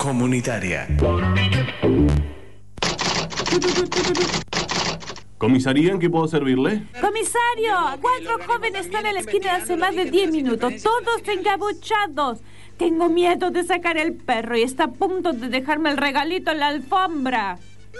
comunitaria. ¿Comisaría, en qué puedo servirle? ¡Comisario! 4 jóvenes están en la esquina hace más de 10 minutos, todos encapuchados. Tengo miedo de sacar el perro y está a punto de dejarme el regalito en la alfombra.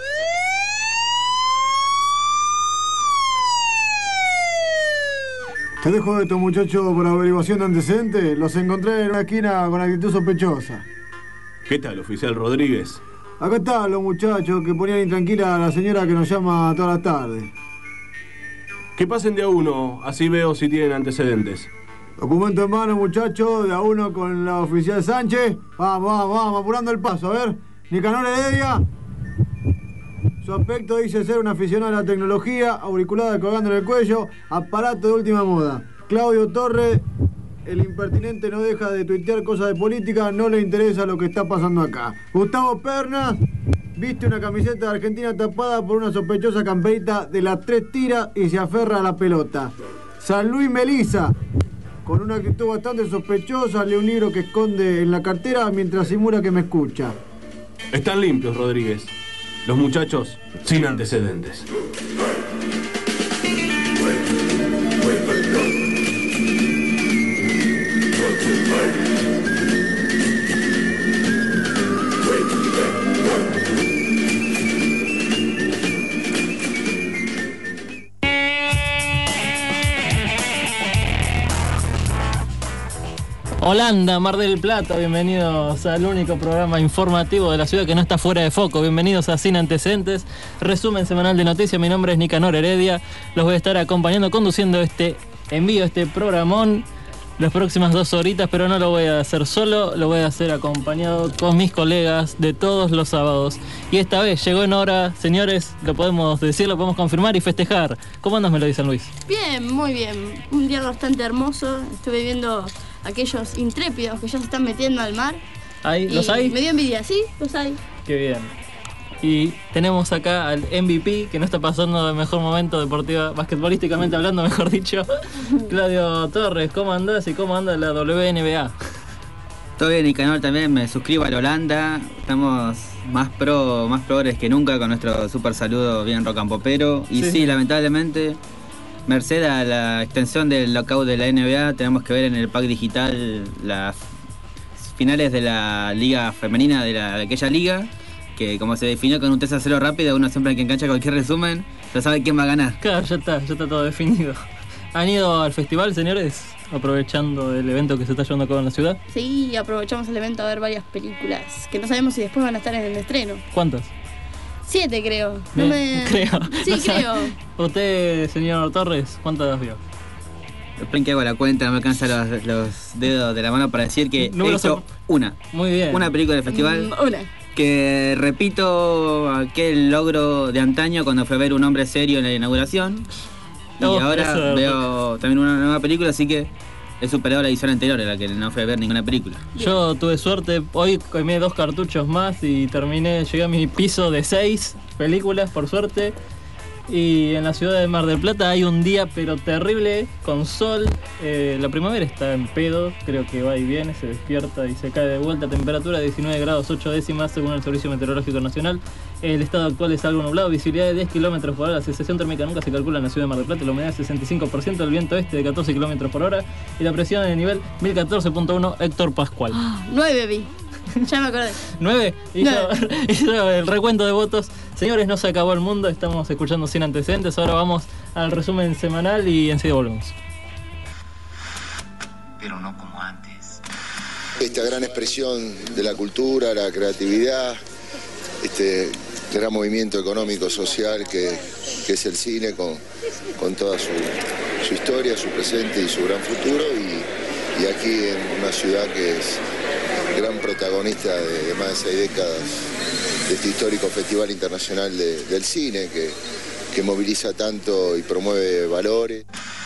Te dejo de estos muchachos por averiguación de antecedentes. Los encontré en una esquina con actitud sospechosa. ¿Qué tal, oficial Rodríguez? Acá están los muchachos que ponían intranquila a la señora que nos llama toda la tarde. Que pasen de a uno, así veo si tienen antecedentes. Documento en mano, muchachos, de a uno con la oficial Sánchez. Vamos, apurando el paso, a ver. Nicanor Heredia. Su aspecto dice ser un aficionado a la tecnología, auriculada colgando en el cuello, aparato de última moda. Claudio Torres, el impertinente no deja de tuitear cosas de política, no le interesa lo que está pasando acá. Gustavo Pernas, viste una camiseta de Argentina tapada por una sospechosa camperita de las 3 tiras y se aferra a la pelota. San Luis Melisa, con una actitud bastante sospechosa, lee un libro que esconde en la cartera mientras simula que me escucha. Están limpios, Rodríguez. Los muchachos sin antecedentes. Holanda, Mar del Plata, bienvenidos al único programa informativo de la ciudad que no está fuera de foco. Bienvenidos a Sin Antecedentes, resumen semanal de noticias. Mi nombre es Nicanor Heredia, los voy a estar acompañando, conduciendo este envío, este programón, las próximas 2 horitas, pero no lo voy a hacer solo, lo voy a hacer acompañado con mis colegas de todos los sábados. Y esta vez llegó en hora, señores, lo podemos decir, lo podemos confirmar y festejar. ¿Cómo andas, Melody San Luis? Bien, muy bien. Un día bastante hermoso. Estuve viendo aquellos intrépidos que ya se están metiendo al mar. ¿Hay? ¿Los hay? Me dio envidia, sí, los hay. Qué bien. Y tenemos acá al MVP, que no está pasando el mejor momento deportiva, basquetbolísticamente hablando, mejor dicho. Claudio Torres, ¿cómo andás y cómo anda la WNBA? Todo bien, Nicanor, también me suscribo a la Holanda. Estamos más progres que nunca con nuestro super saludo bien rocampopero. Y sí, lamentablemente, merced a la extensión del lockout de la NBA, tenemos que ver en el pack digital las finales de la liga femenina de aquella liga, que como se definió con un 3-0 rápido, uno siempre que engancha cualquier resumen ya sabe quién va a ganar. Claro, ya está todo definido. ¿Han ido al festival, señores? Aprovechando el evento que se está llevando a cabo en la ciudad. Sí, aprovechamos el evento a ver varias películas que no sabemos si después van a estar en el estreno. ¿Cuántas? 7 creo. Creo. Sí, no creo. ¿Usted, señor Torres, cuántas vio? Esperen que hago la cuenta, no me alcanzan los dedos de la mano para decir que he hecho una. Muy bien. Una película del festival. Una. Que repito aquel logro de antaño cuando fue a ver Un hombre serio en la inauguración. Y ahora veo también una nueva película, así que he superado la edición anterior en la que no fui a ver ninguna película. Yo tuve suerte, hoy comí 2 cartuchos más y llegué a mi piso de 6 películas, por suerte. Y en la ciudad de Mar del Plata hay un día pero terrible, con sol. La primavera está en pedo, creo que va y viene, se despierta y se cae de vuelta. Temperatura 19 grados 8 décimas según el Servicio Meteorológico Nacional. El estado actual es algo nublado, visibilidad de 10 km por hora. La sensación térmica nunca se calcula en la ciudad de Mar del Plata. La humedad es 65%, el viento este de 14 km por hora. Y la presión en el nivel 1014.1 Héctor Pascual. 9 vi. Ya me acordé. 9. Hizo el recuento de votos. Señores, no se acabó el mundo. Estamos escuchando Sin Antecedentes. Ahora vamos al resumen semanal y enseguida volvemos. Pero no como antes. Esta gran expresión de la cultura, la creatividad, este gran movimiento económico, social que es el cine con toda su historia, su presente y su gran futuro. Y aquí en una ciudad que es gran protagonista de más de 6 décadas de este histórico Festival Internacional del Cine que moviliza tanto y promueve valores.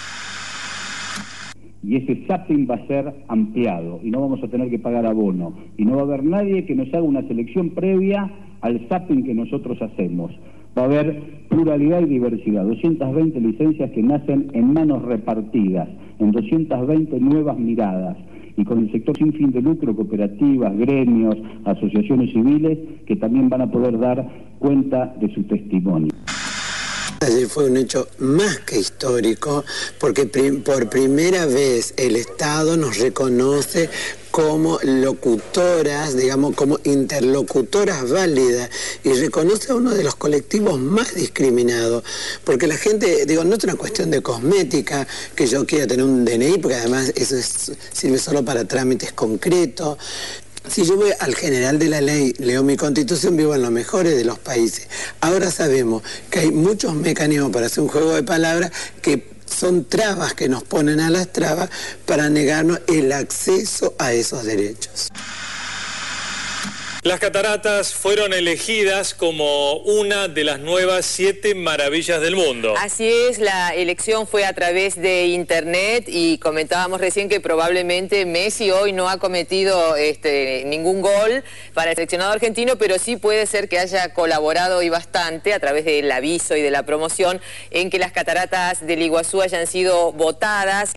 Y ese zapping va a ser ampliado y no vamos a tener que pagar abono y no va a haber nadie que nos haga una selección previa al zapping que nosotros hacemos. Va a haber pluralidad y diversidad, 220 licencias que nacen en manos repartidas, en 220 nuevas miradas. y con el sector sin fin de lucro, cooperativas, gremios, asociaciones civiles, que también van a poder dar cuenta de su testimonio. Ayer fue un hecho más que histórico, porque por primera vez el Estado nos reconoce como locutoras, digamos, como interlocutoras válidas, y reconoce a uno de los colectivos más discriminados, porque la gente, digo, no es una cuestión de cosmética, que yo quiera tener un DNI, porque además eso sirve solo para trámites concretos. Si yo voy al general de la ley, leo mi constitución, vivo en los mejores de los países. Ahora sabemos que hay muchos mecanismos para hacer un juego de palabras que son trabas que nos ponen a las trabas para negarnos el acceso a esos derechos. Las cataratas fueron elegidas como una de las nuevas 7 maravillas del mundo. Así es, la elección fue a través de internet y comentábamos recién que probablemente Messi hoy no ha cometido ningún gol para el seleccionado argentino, pero sí puede ser que haya colaborado y bastante a través del aviso y de la promoción en que las cataratas del Iguazú hayan sido votadas.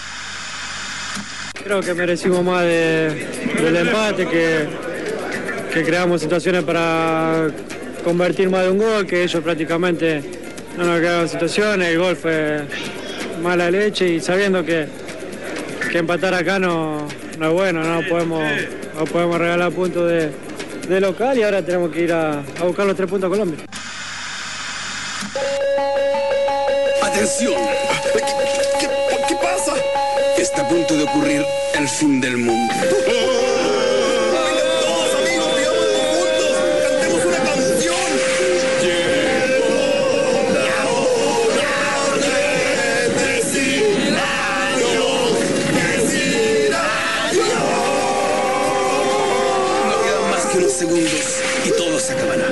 Creo que merecimos más del empate, que creamos situaciones para convertir más de un gol, que ellos prácticamente no nos crearon situaciones, el gol fue mala leche, y sabiendo que empatar acá no es bueno, no podemos regalar puntos de local, y ahora tenemos que ir a buscar los 3 puntos a Colombia. ¡Atención! ¿Qué pasa? Está a punto de ocurrir el fin del mundo. Segundos y todo se acabará.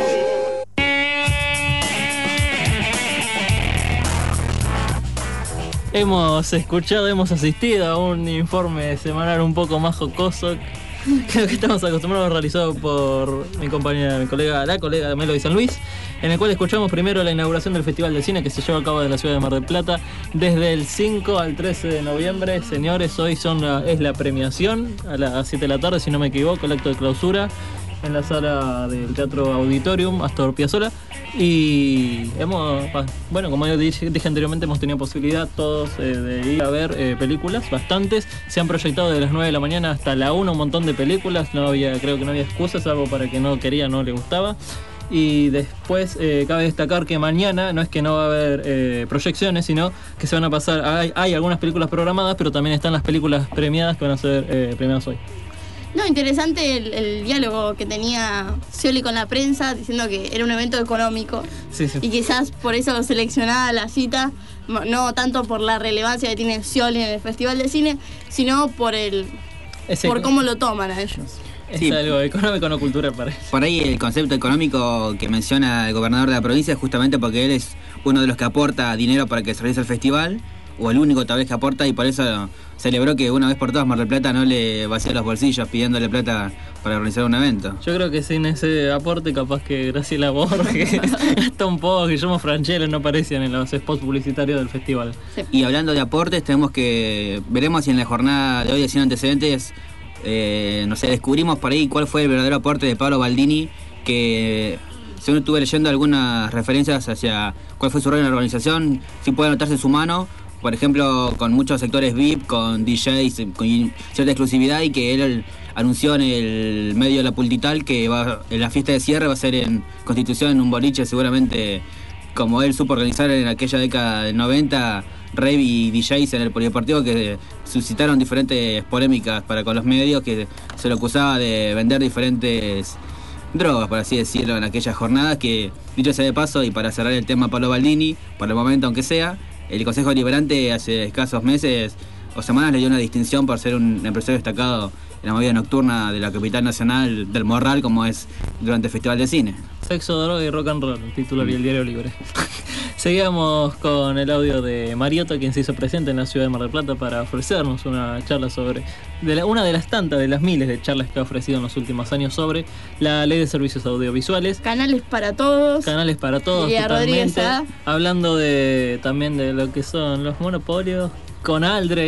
Hemos asistido a un informe semanal un poco más jocoso que lo que estamos acostumbrados, realizado por la colega Melo y San Luis, en el cual escuchamos primero la inauguración del Festival de Cine que se lleva a cabo en la ciudad de Mar del Plata desde el 5 al 13 de noviembre. Señores, hoy es la premiación a las 7 de la tarde, si no me equivoco, el acto de clausura en la sala del Teatro Auditorium Astor Piazzolla. Y como yo dije anteriormente, hemos tenido posibilidad todos de ir a ver películas, bastantes. Se han proyectado de las 9 de la mañana hasta la 1 un montón de películas. Creo que no había excusas, salvo para que no le gustaba. Y después cabe destacar que mañana no es que no va a haber proyecciones, sino que se van a pasar, hay algunas películas programadas, pero también están las películas premiadas que van a ser premiadas hoy. No, interesante el diálogo que tenía Scioli con la prensa, diciendo que era un evento económico. Sí. Y quizás por eso seleccionada la cita, no tanto por la relevancia que tiene Scioli en el Festival de Cine, sino por cómo lo toman a ellos. Es algo económico, no cultural para ellos. Por ahí el concepto económico que menciona el gobernador de la provincia es justamente porque él es uno de los que aporta dinero para que se realice el festival, o el único tal vez que aporta, y por eso celebró que una vez por todas Mar del Plata no le vacía los bolsillos pidiéndole plata para organizar un evento. Yo creo que sin ese aporte, capaz que Graciela Borges, Gastón Pó, Guillermo Franchella no aparecían en los spots publicitarios del festival. Sí. Y hablando de aportes, veremos si en la jornada de hoy de Sin Antecedentes descubrimos por ahí cuál fue el verdadero aporte de Pablo Baldini, que según estuve leyendo algunas referencias hacia cuál fue su rol en la organización, sí puede notarse su mano, por ejemplo, con muchos sectores VIP, con DJs, con cierta exclusividad, y que él anunció en el medio de la Pultital que en la fiesta de cierre va a ser en Constitución, en un boliche, seguramente como él supo organizar en aquella década del 90, rave y DJs en el polideportivo, que suscitaron diferentes polémicas con los medios, que se lo acusaba de vender diferentes drogas, por así decirlo, en aquellas jornadas. Que, dicho sea de paso, y para cerrar el tema Pablo Baldini, por el momento aunque sea, el Consejo Deliberante hace escasos meses o semanas le dio una distinción por ser un empresario destacado en la movida nocturna de la capital nacional del Morral, como es durante el Festival de Cine. Sexo, droga y rock and roll, titular y el Diario Libre. Seguíamos con el audio de Mariotto, quien se hizo presente en la ciudad de Mar del Plata para ofrecernos una charla sobre una de las tantas, de las miles de charlas que ha ofrecido en los últimos años sobre la ley de servicios audiovisuales. Canales para todos. Canales para todos, totalmente. Rodríguez, hablando también de lo que son los monopolios con Aldrey.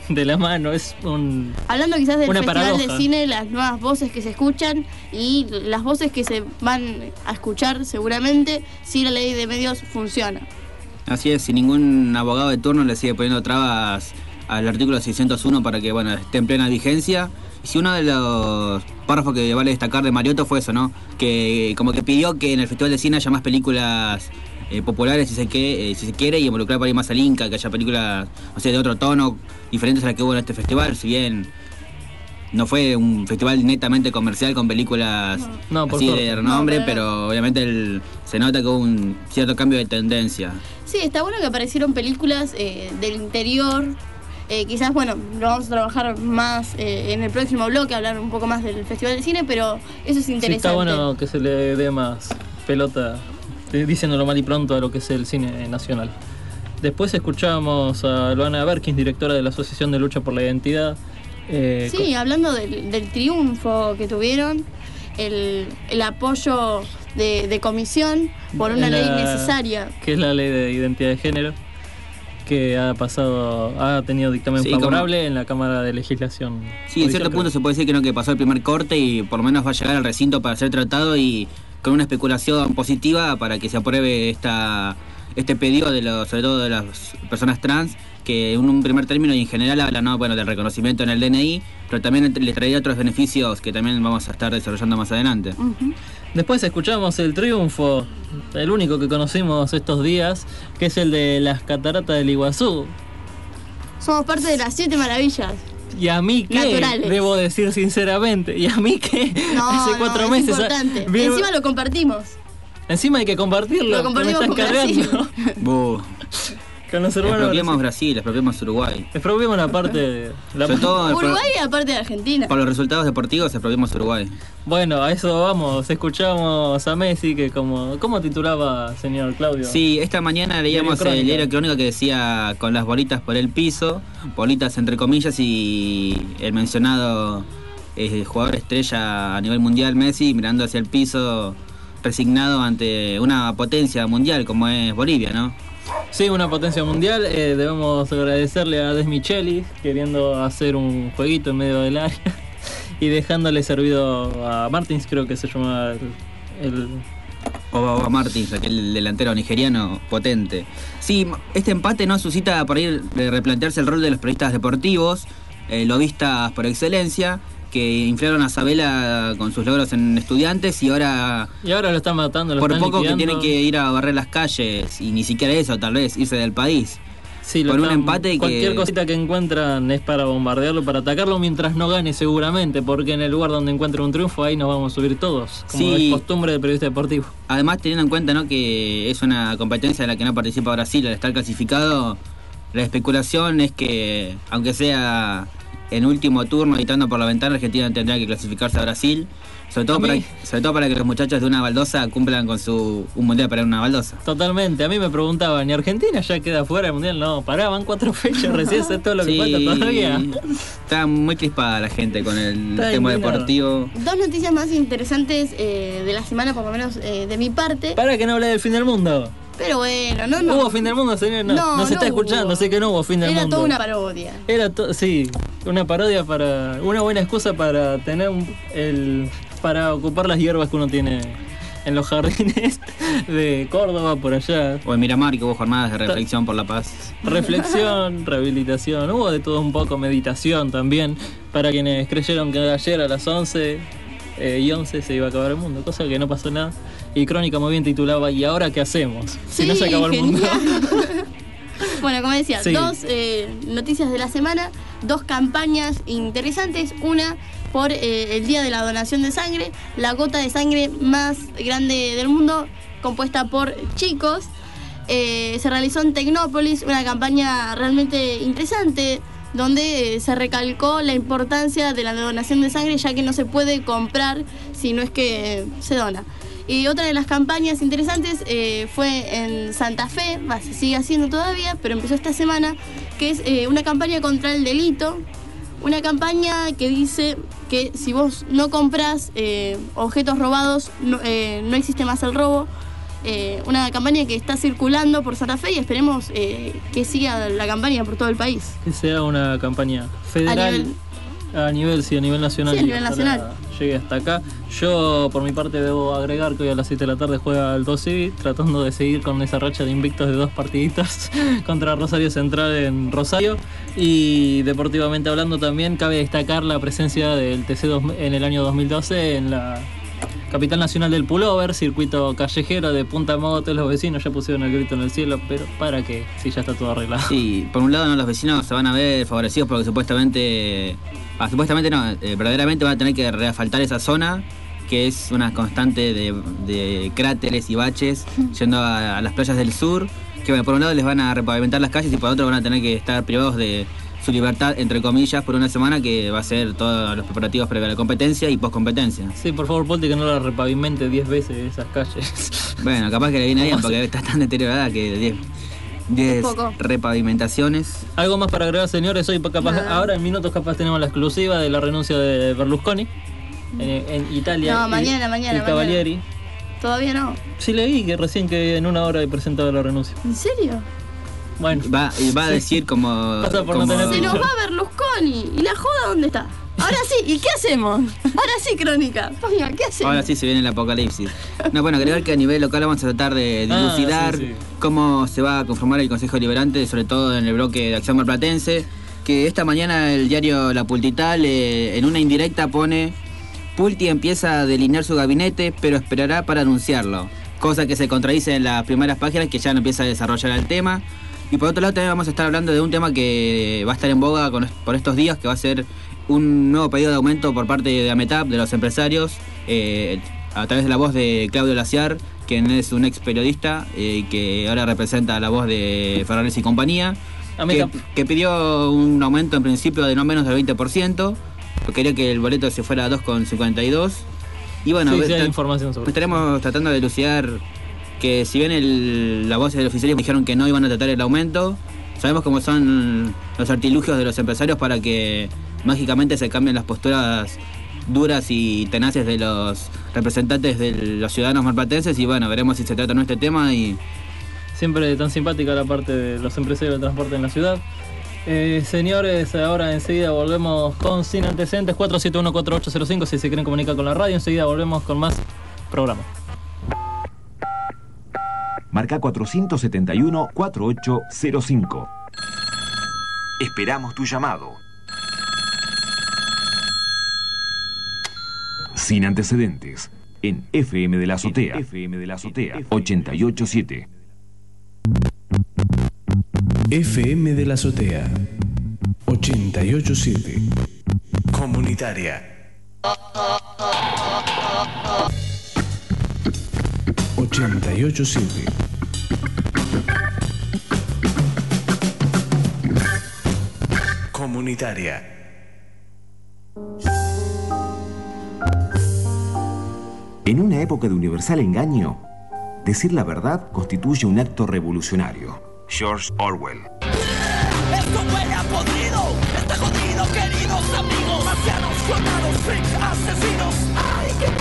de la mano. Es hablando quizás del una festival paradoja. de cine, las nuevas voces que se escuchan y las voces que se van a escuchar seguramente si la ley de medios funciona. Así es, si ningún abogado de turno le sigue poniendo trabas al artículo 601 para que esté en plena vigencia. Y si uno de los párrafos que vale destacar de Mariotto fue eso, ¿no? Que como que pidió que en el Festival de Cine haya más películas populares, si se quiere, y involucrar por ahí más al Inca, que haya películas, de otro tono, diferentes a las que hubo en este festival, si bien no fue un festival netamente comercial con películas así de renombre, pero obviamente se nota que hubo un cierto cambio de tendencia. Sí, está bueno que aparecieron películas del interior. Quizás, lo vamos a trabajar más en el próximo bloque, hablar un poco más del Festival de Cine, pero eso es interesante. Sí, está bueno que se le dé más pelota, diciéndolo mal y pronto, a lo que es el cine nacional. Después escuchamos a Luana Berkins, directora de la Asociación de Lucha por la Identidad. Sí, hablando del triunfo que tuvieron, el apoyo de comisión por una ley necesaria. Que es la ley de identidad de género, que ha tenido dictamen favorable en la Cámara de Legislación. Sí, en cierto punto se puede decir que pasó el primer corte y por lo menos va a llegar al recinto para ser tratado y con una especulación positiva para que se apruebe este pedido sobre todo de las personas trans, que en un primer término y en general habla del reconocimiento en el DNI, pero también le traería otros beneficios que también vamos a estar desarrollando más adelante. Uh-huh. Después escuchamos el triunfo, el único que conocimos estos días, que es el de las cataratas del Iguazú. Somos parte de las 7 maravillas. ¿Y a mí qué? Naturales. Debo decir sinceramente. ¿Y a mí qué? Hace 4 meses. Es importante. Y encima lo compartimos. Encima hay que compartirlo. Lo compartimos con cargando. Con los hermanos. Expropiamos Brasil, expropiamos Uruguay. Expropiamos la parte. Uruguay y aparte de Argentina. Por los resultados deportivos, expropiamos Uruguay. Bueno, a eso vamos. Escuchamos a Messi, que ¿cómo titulaba, señor Claudio? Sí, esta mañana leíamos el diario Crónica que decía con las bolitas por el piso, bolitas entre comillas, y el mencionado jugador estrella a nivel mundial, Messi, mirando hacia el piso, resignado ante una potencia mundial como es Bolivia, ¿no? Sí, una potencia mundial. Debemos agradecerle a Des Michelis, queriendo hacer un jueguito en medio del área y dejándole servido a Martins, creo que se llama o a Martins, aquel delantero nigeriano potente. Sí, este empate no suscita por ahí replantearse el rol de los periodistas deportivos, lobistas por excelencia, que inflaron a Sabela con sus logros en Estudiantes y ahora lo están matando, por poco que tiene que ir a barrer las calles y ni siquiera eso, tal vez irse del país. Sí, con un empate cualquier cosita que encuentran es para bombardearlo, para atacarlo mientras no gane seguramente, porque en el lugar donde encuentre un triunfo ahí nos vamos a subir todos, como es costumbre del periodista deportivo. Además, teniendo en cuenta, ¿no?, que es una competencia en la que no participa Brasil al estar clasificado, la especulación es que, aunque sea en último turno, editando por la ventana, Argentina tendrá que clasificarse a Brasil, sobre todo para que los muchachos de una baldosa cumplan con un mundial para una baldosa. Totalmente. A mí me preguntaban, ¿y Argentina ya queda fuera del mundial? No, van 4 fechas, recién sé todo lo que falta todavía. Está muy crispada la gente con el tema deportivo. 2 noticias más interesantes de la semana, por lo menos de mi parte. Para que no hable del fin del mundo. Pero bueno, no. ¿Hubo fin del mundo, señor? No se está escuchando, sé que no hubo fin del mundo. Era toda una parodia. Sí, una parodia una buena excusa para tener para ocupar las hierbas que uno tiene en los jardines de Córdoba, por allá. O en Miramar, que hubo jornadas de reflexión por la paz. Reflexión, rehabilitación, hubo de todo un poco, meditación también, para quienes creyeron que ayer a las 11:11 se iba a acabar el mundo, cosa que no pasó nada. Y Crónica muy bien titulaba, ¿y ahora qué hacemos? Si no se acabó el mundo. Bueno, como decía, 2 noticias de la semana, 2 campañas interesantes. Una por el Día de la Donación de Sangre, la gota de sangre más grande del mundo, compuesta por chicos. Se realizó en Tecnópolis, una campaña realmente interesante, donde se recalcó la importancia de la donación de sangre, ya que no se puede comprar si no es que se dona. Y otra de las campañas interesantes fue en Santa Fe, se sigue haciendo todavía, pero empezó esta semana, que es una campaña contra el delito, una campaña que dice que si vos no comprás objetos robados, no existe más el robo, una campaña que está circulando por Santa Fe y esperemos que siga la campaña por todo el país. Que sea una campaña federal. A nivel nacional. Sí, a nivel nacional. Llegue hasta acá. Yo, por mi parte, debo agregar que hoy a las 7 de la tarde juega Alto Civi, tratando de seguir con esa racha de invictos de 2 partiditos contra Rosario Central en Rosario. Y deportivamente hablando también, cabe destacar la presencia del TC en el año 2012 en la capital nacional del pullover, circuito callejero de Punta Mogotes. Los vecinos ya pusieron el grito en el cielo, pero ¿para qué? Si ya está todo arreglado. Sí, por un lado los vecinos se van a ver favorecidos porque supuestamente verdaderamente van a tener que reasfaltar esa zona, que es una constante de cráteres y baches yendo a las playas del sur, que bueno, por un lado les van a repavimentar las calles y por otro van a tener que estar privados de su libertad, entre comillas, por una semana, que va a ser todos los preparativos previa a la competencia y post-competencia. Sí, por favor, Polti, que no la repavimente 10 veces esas calles. Bueno, capaz que le viene bien porque está tan deteriorada que 10 repavimentaciones. Algo más para agregar, señores. Hoy capaz, ahora en minutos capaz tenemos la exclusiva de la renuncia de Berlusconi en Italia. No, mañana. Cavalieri. Todavía no. Sí, leí que recién que en una hora he presentado la renuncia. ¿En serio? Bueno, va a decir como... Se nos va Berlusconi. ¿Y la joda dónde está? Ahora sí, ¿y qué hacemos? Ahora sí, Crónica. Oiga, ¿qué hacemos? Ahora sí se viene el apocalipsis. No, bueno, creo que a nivel local vamos a tratar de dilucidar cómo se va a conformar el Consejo Deliberante, sobre todo en el bloque de Acción Marplatense, que esta mañana el diario La Pultital en una indirecta pone: Pulti empieza a delinear su gabinete, pero esperará para anunciarlo. Cosa que se contradice en las primeras páginas, que ya no empieza a desarrollar el tema. Y por otro lado también vamos a estar hablando de un tema que va a estar en boga por estos días, que va a ser un nuevo pedido de aumento por parte de AMETAP, de los empresarios, a través de la voz de Claudio Laciar, quien es un ex periodista que ahora representa la voz de Ferraris y compañía, que pidió un aumento en principio de no menos del 20%, porque quería que el boleto se fuera a 2,52. Y bueno, sí, hay información sobre estaremos tratando de elucidar que si bien la voz del oficialismo dijeron que no iban a tratar el aumento, sabemos cómo son los artilugios de los empresarios para que mágicamente se cambien las posturas duras y tenaces de los representantes de los ciudadanos marplatenses. Y bueno, veremos si se trata o no este tema. Y siempre tan simpática la parte de los empresarios del transporte en la ciudad. Señores, ahora enseguida volvemos con Sin Antecedentes. 471-4805 si se quieren comunicar con la radio. Enseguida volvemos con más programa. Marca 471-4805. Esperamos tu llamado. Sin Antecedentes, en FM de la Azotea. 88.7. FM de la Azotea 88.7. Comunitaria 88.7. Comunitaria. En una época de universal engaño, decir la verdad constituye un acto revolucionario. George Orwell. Esto huele a podrido, está jodido, queridos amigos. Marcianos, soldados, freaks, asesinos. ¡Ay, qué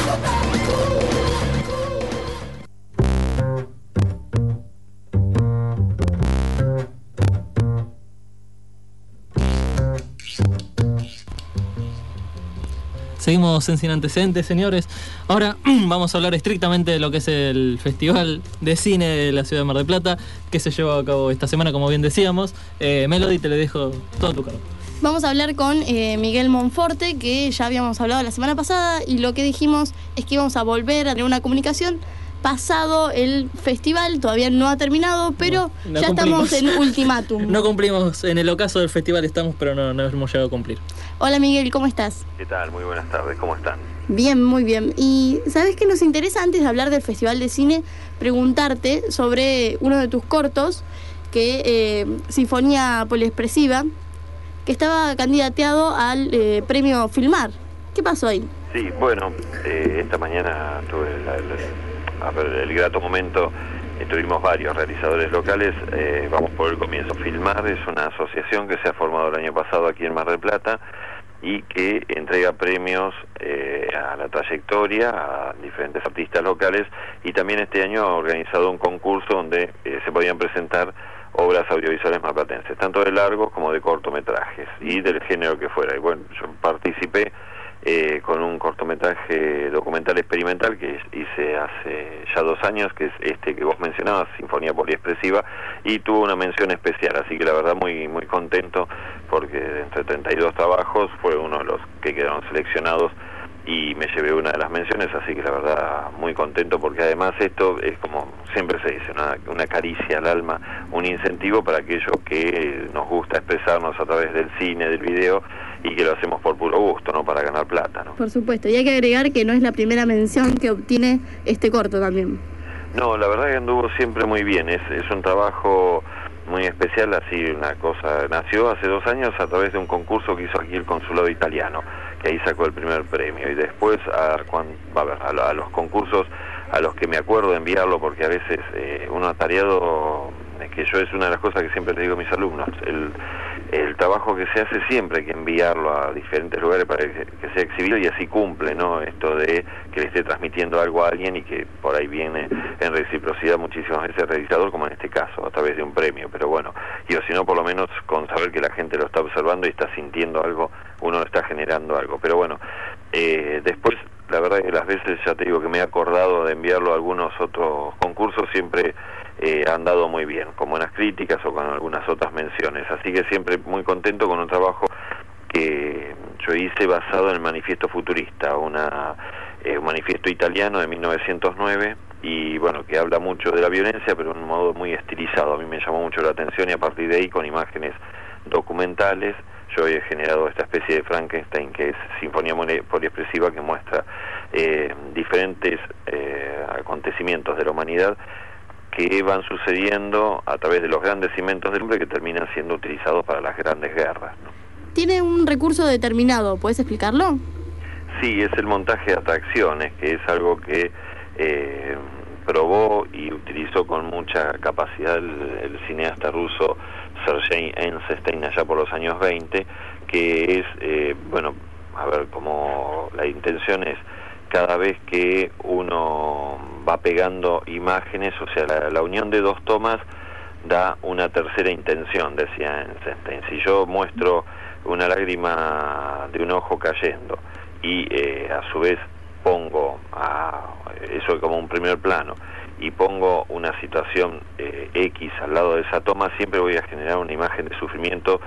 Seguimos en Sin Antecedentes, señores. Ahora vamos a hablar estrictamente de lo que es el Festival de Cine de la Ciudad de Mar del Plata, que se llevó a cabo esta semana, como bien decíamos. Melody, te le dejo todo tu cargo. Vamos a hablar con Miguel Monforte, que ya habíamos hablado la semana pasada, y lo que dijimos es que íbamos a volver a tener una comunicación pasado el festival. Todavía no ha terminado, pero no ya cumplimos. Estamos en ultimátum. No cumplimos, en el ocaso del festival estamos, pero no hemos llegado a cumplir. Hola Miguel, ¿cómo estás? ¿Qué tal? Muy buenas tardes, ¿cómo están? Bien, muy bien. Y ¿sabes qué nos interesa antes de hablar del Festival de Cine? Preguntarte sobre uno de tus cortos, que Sinfonía Poliexpresiva, que estaba candidateado al premio Filmar. ¿Qué pasó ahí? Sí, bueno, esta mañana tuve el grato momento, tuvimos varios realizadores locales. Vamos por el comienzo. Filmar es una asociación que se ha formado el año pasado aquí en Mar del Plata, y que entrega premios a la trayectoria, a diferentes artistas locales, y también este año ha organizado un concurso donde se podían presentar obras audiovisuales marplatenses, tanto de largos como de cortometrajes, y del género que fuera. Y bueno, yo participé con un cortometraje documental experimental que hice hace ya 2 años, que es este que vos mencionabas, Sinfonía Poliexpresiva, y tuvo una mención especial, así que la verdad muy contento, porque entre 32 trabajos fue uno de los que quedaron seleccionados y me llevé una de las menciones, así que la verdad muy contento, porque además esto es, como siempre se dice, una caricia al alma, un incentivo para aquellos que nos gusta expresarnos a través del cine, del video, y que lo hacemos por puro gusto, no para ganar plata, ¿no? Por supuesto, y hay que agregar que no es la primera mención que obtiene este corto también. No, la verdad que anduvo siempre muy bien, es un trabajo muy especial, así una cosa, nació hace 2 años a través de un concurso que hizo aquí el Consulado Italiano, que ahí sacó el primer premio, y después a los concursos a los que me acuerdo de enviarlo, porque a veces uno atareado, que yo es una de las cosas que siempre le digo a mis alumnos, el trabajo que se hace siempre hay que enviarlo a diferentes lugares para que sea exhibido, y así cumple, ¿no? Esto de que le esté transmitiendo algo a alguien y que por ahí viene en reciprocidad muchísimas veces el realizador, como en este caso, a través de un premio. Pero bueno, o si no, por lo menos con saber que la gente lo está observando y está sintiendo algo, uno está generando algo. Pero bueno, después, la verdad que las veces, ya te digo, que me he acordado de enviarlo a algunos otros concursos, siempre han dado muy bien, con buenas críticas o con algunas otras menciones, así que siempre muy contento con un trabajo que yo hice basado en el Manifiesto Futurista, un manifiesto italiano de 1909, y bueno, que habla mucho de la violencia, pero de un modo muy estilizado. A mí me llamó mucho la atención, y a partir de ahí, con imágenes documentales, yo he generado esta especie de Frankenstein, que es Sinfonía Poliexpresiva, que muestra diferentes acontecimientos de la humanidad que van sucediendo a través de los grandes cimentos del hombre, que terminan siendo utilizados para las grandes guerras, ¿no? ¿Tiene un recurso determinado? ¿Puedes explicarlo? Sí, es el montaje de atracciones, que es algo que probó y utilizó con mucha capacidad el cineasta ruso Sergei Eisenstein allá por los años 20, que es, como la intención es, cada vez que uno va pegando imágenes, o sea, la unión de 2 tomas da una tercera intención, decía Eisenstein. Si yo muestro una lágrima de un ojo cayendo y a su vez pongo eso como un primer plano, y pongo una situación X al lado de esa toma, siempre voy a generar una imagen de sufrimiento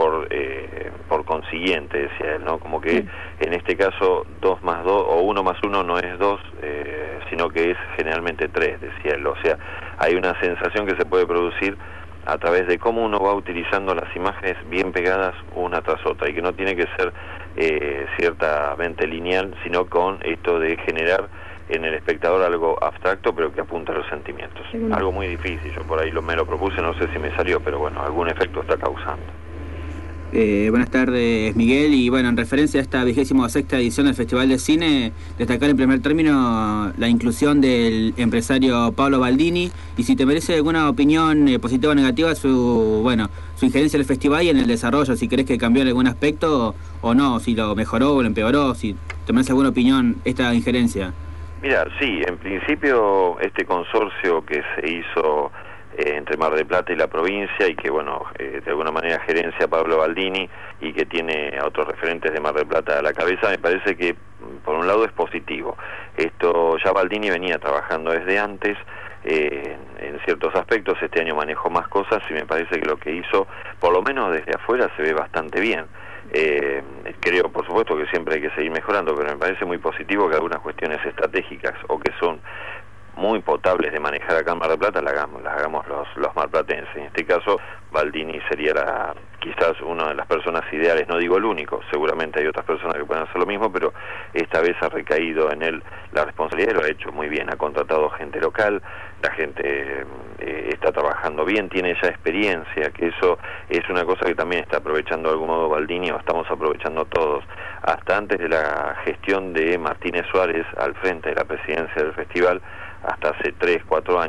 por consiguiente, decía él, ¿no? Como que en este caso 2 más 2 o 1 más 1 no es 2, sino que es generalmente 3, decía él. O sea, hay una sensación que se puede producir a través de cómo uno va utilizando las imágenes bien pegadas una tras otra, y que no tiene que ser ciertamente lineal, sino con esto de generar en el espectador algo abstracto, pero que apunta a los sentimientos. Algo muy difícil, yo por ahí me lo propuse, no sé si me salió, pero bueno, algún efecto está causando. Buenas tardes, Miguel, y bueno, en referencia a esta 26ª edición del Festival de Cine, destacar en primer término la inclusión del empresario Paolo Baldini, y si te merece alguna opinión positiva o negativa su injerencia en el festival y en el desarrollo, si crees que cambió en algún aspecto o no, si lo mejoró o lo empeoró, si te merece alguna opinión esta injerencia. Mira, sí, en principio este consorcio que se hizo entre Mar del Plata y la provincia, y que de alguna manera gerencia Pablo Baldini, y que tiene a otros referentes de Mar del Plata a la cabeza, me parece que por un lado es positivo. Esto ya Baldini venía trabajando desde antes en ciertos aspectos, este año manejó más cosas, y me parece que lo que hizo, por lo menos desde afuera, se ve bastante bien. Creo, por supuesto, que siempre hay que seguir mejorando, pero me parece muy positivo que algunas cuestiones estratégicas o que son muy potables de manejar acá en Mar del Plata las hagamos los marplatenses. En este caso, Baldini sería quizás una de las personas ideales, no digo el único, seguramente hay otras personas que pueden hacer lo mismo, pero esta vez ha recaído en él la responsabilidad, y lo ha hecho muy bien, ha contratado gente local, la gente está trabajando bien, tiene ya experiencia, que eso es una cosa que también está aprovechando de algún modo Baldini, o estamos aprovechando todos. Hasta antes de la gestión de Martínez Suárez al frente de la presidencia del festival, hasta hace 3, 4 años,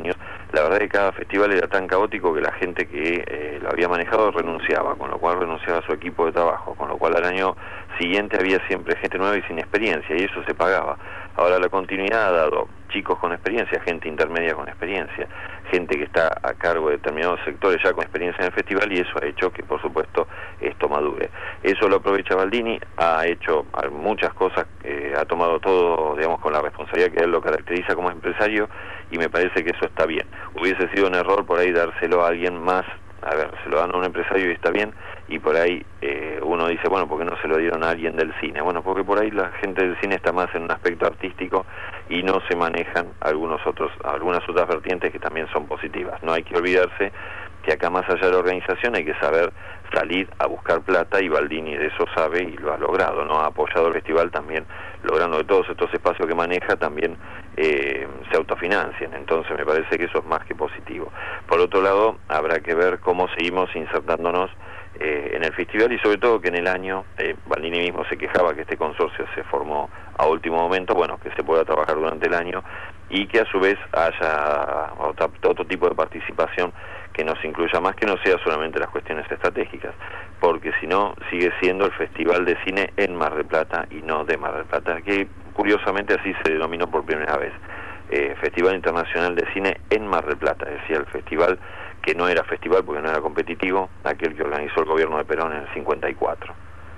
la verdad que cada festival era tan caótico que la gente que lo había manejado renunciaba, con lo cual renunciaba a su equipo de trabajo, con lo cual al año siguiente había siempre gente nueva y sin experiencia, y eso se pagaba. Ahora la continuidad ha dado chicos con experiencia, gente intermedia con experiencia, gente que está a cargo de determinados sectores ya con experiencia en el festival, y eso ha hecho que, por supuesto, esto madure. Eso lo aprovecha Baldini, ha hecho muchas cosas, ha tomado todo, digamos, con la responsabilidad que él lo caracteriza como empresario, y me parece que eso está bien. Hubiese sido un error por ahí dárselo a alguien más. A ver, se lo dan a un empresario y está bien, y por ahí uno dice, bueno, ¿por qué no se lo dieron a alguien del cine? Bueno, porque por ahí la gente del cine está más en un aspecto artístico y no se manejan algunas otras vertientes que también son positivas. No hay que olvidarse que acá, más allá de la organización, hay que saber salir a buscar plata, y Baldini de eso sabe y lo ha logrado, ¿no? Ha apoyado el festival también, logrando que todos estos espacios que maneja también se autofinancien. Entonces me parece que eso es más que positivo. Por otro lado, habrá que ver cómo seguimos insertándonos en el festival, y sobre todo que en el año, Baldini mismo se quejaba que este consorcio se formó a último momento, bueno, que se pueda trabajar durante el año y que a su vez haya otro tipo de participación que nos incluya más, que no sea solamente las cuestiones estratégicas, porque si no sigue siendo el Festival de Cine en Mar del Plata y no de Mar del Plata, que curiosamente así se denominó por primera vez, Festival Internacional de Cine en Mar del Plata, decía el festival, que no era festival porque no era competitivo, aquel que organizó el gobierno de Perón en el 54.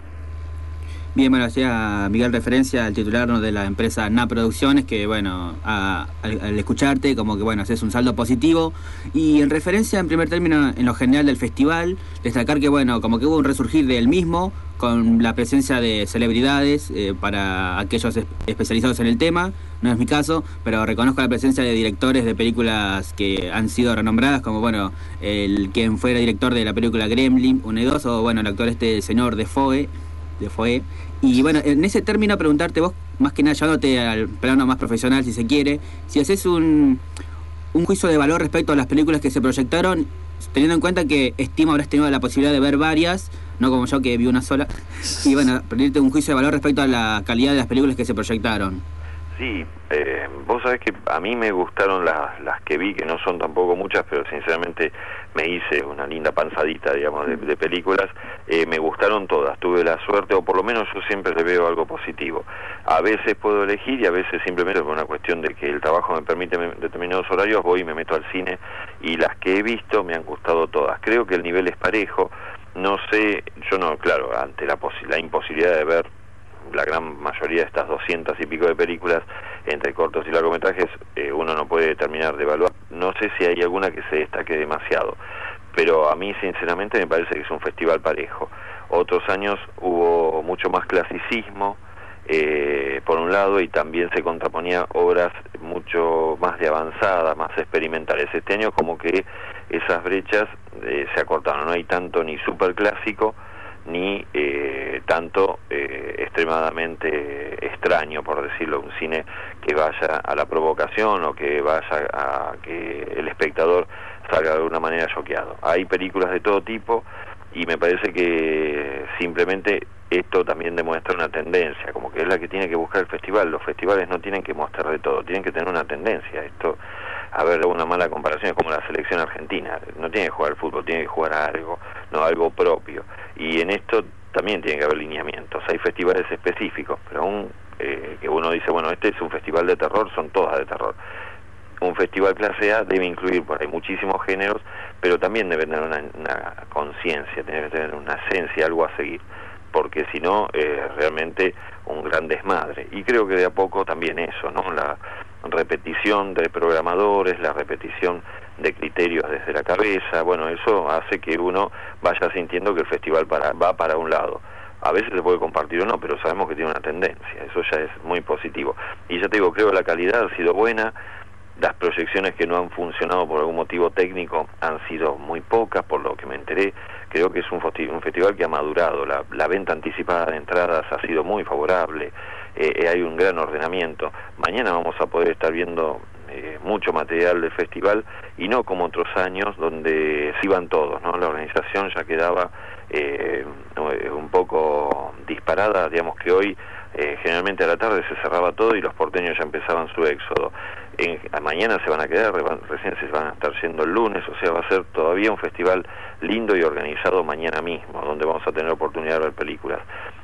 Bien, bueno, hacía Miguel referencia al titular, ¿no?, de la empresa NA Producciones, que bueno, al escucharte, como que bueno, haces un saldo positivo. Y en referencia, en primer término, en lo general del festival, destacar que bueno, como que hubo un resurgir del mismo, con la presencia de celebridades para aquellos especializados en el tema. No es mi caso, pero reconozco la presencia de directores de películas que han sido renombradas, como bueno, quien fuera director de la película Gremlin 1 y 2, o bueno, el actor señor Defoe. Y bueno, en ese término preguntarte vos, más que nada llevándote al plano más profesional, si se quiere, si haces un juicio de valor respecto a las películas que se proyectaron, teniendo en cuenta que estimo habrás tenido la posibilidad de ver varias, no como yo que vi una sola, y bueno, pedirte un juicio de valor respecto a la calidad de las películas que se proyectaron. Sí, vos sabés que a mí me gustaron las que vi, que no son tampoco muchas, pero sinceramente me hice una linda panzadita, digamos, de películas. Me gustaron todas, tuve la suerte, o por lo menos yo siempre le veo algo positivo. A veces puedo elegir, y a veces simplemente por una cuestión de que el trabajo me permite determinados horarios, voy y me meto al cine, y las que he visto me han gustado todas. Creo que el nivel es parejo. No sé, yo no, claro, ante la imposibilidad de ver la gran mayoría de estas 200 y pico de películas entre cortos y largometrajes, uno no puede terminar de evaluar. No sé si hay alguna que se destaque demasiado, pero a mí sinceramente me parece que es un festival parejo. Otros años hubo mucho más clasicismo, por un lado, y también se contraponía obras mucho más de avanzada, más experimentales. Este año como que esas brechas se acortaron, no hay tanto ni super clásico ni tanto extremadamente extraño, por decirlo, un cine que vaya a la provocación o que vaya a que el espectador salga de alguna manera choqueado. Hay películas de todo tipo, y me parece que simplemente esto también demuestra una tendencia, como que es la que tiene que buscar el festival. Los festivales no tienen que mostrar de todo, tienen que tener una tendencia. Esto, a ver, una mala comparación es como la selección argentina, no tiene que jugar al fútbol, tiene que jugar a algo, no, algo propio. Y en esto también tiene que haber lineamientos. Hay festivales específicos, pero aún que uno dice, bueno, este es un festival de terror, son todas de terror. Un festival clase A debe incluir por ahí muchísimos géneros, pero también debe tener una conciencia, debe tener una esencia, algo a seguir, porque si no, realmente un gran desmadre. Y creo que de a poco también eso, ¿no? La repetición de programadores, la repetición de criterios desde la cabeza, bueno, eso hace que uno vaya sintiendo que el festival va para un lado. A veces se puede compartir o no, pero sabemos que tiene una tendencia, eso ya es muy positivo. Y ya te digo, creo que la calidad ha sido buena. Las proyecciones que no han funcionado por algún motivo técnico han sido muy pocas, por lo que me enteré. Creo que es un festival que ha madurado. La venta anticipada de entradas ha sido muy favorable. Hay un gran ordenamiento. Mañana vamos a poder estar viendo mucho material del festival, y no como otros años donde se iban todos, ¿no? La organización ya quedaba un poco disparada. Digamos que hoy Generalmente a la tarde se cerraba todo y los porteños ya empezaban su éxodo. Mañana se van a quedar, recién se van a estar yendo el lunes, o sea, va a ser todavía un festival lindo y organizado mañana mismo, donde vamos a tener oportunidad de ver películas.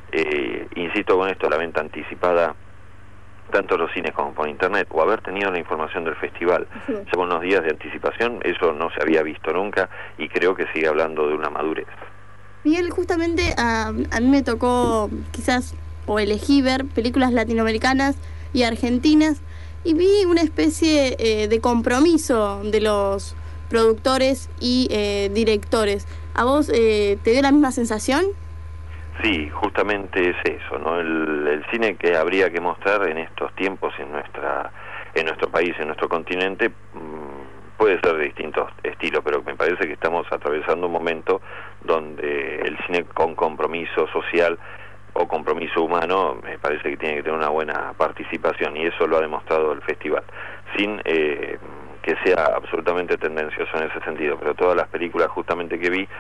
Insisto con esto, la venta anticipada, tanto en los cines como por internet, o haber tenido la información del festival ya con unos días de anticipación, eso no se había visto nunca y creo que sigue hablando de una madurez. Miguel, justamente a mí me tocó quizás o elegí ver películas latinoamericanas y argentinas y vi una especie de compromiso de los productores y directores. ¿A vos te dio la misma sensación? Sí, justamente es eso, ¿no? El cine que habría que mostrar en estos tiempos en nuestro país, en nuestro continente, puede ser de distintos estilos, pero me parece que estamos atravesando un momento donde el cine con compromiso social o compromiso humano me parece que tiene que tener una buena participación, y eso lo ha demostrado el festival, sin que sea absolutamente tendencioso en ese sentido, pero todas las películas justamente que vi,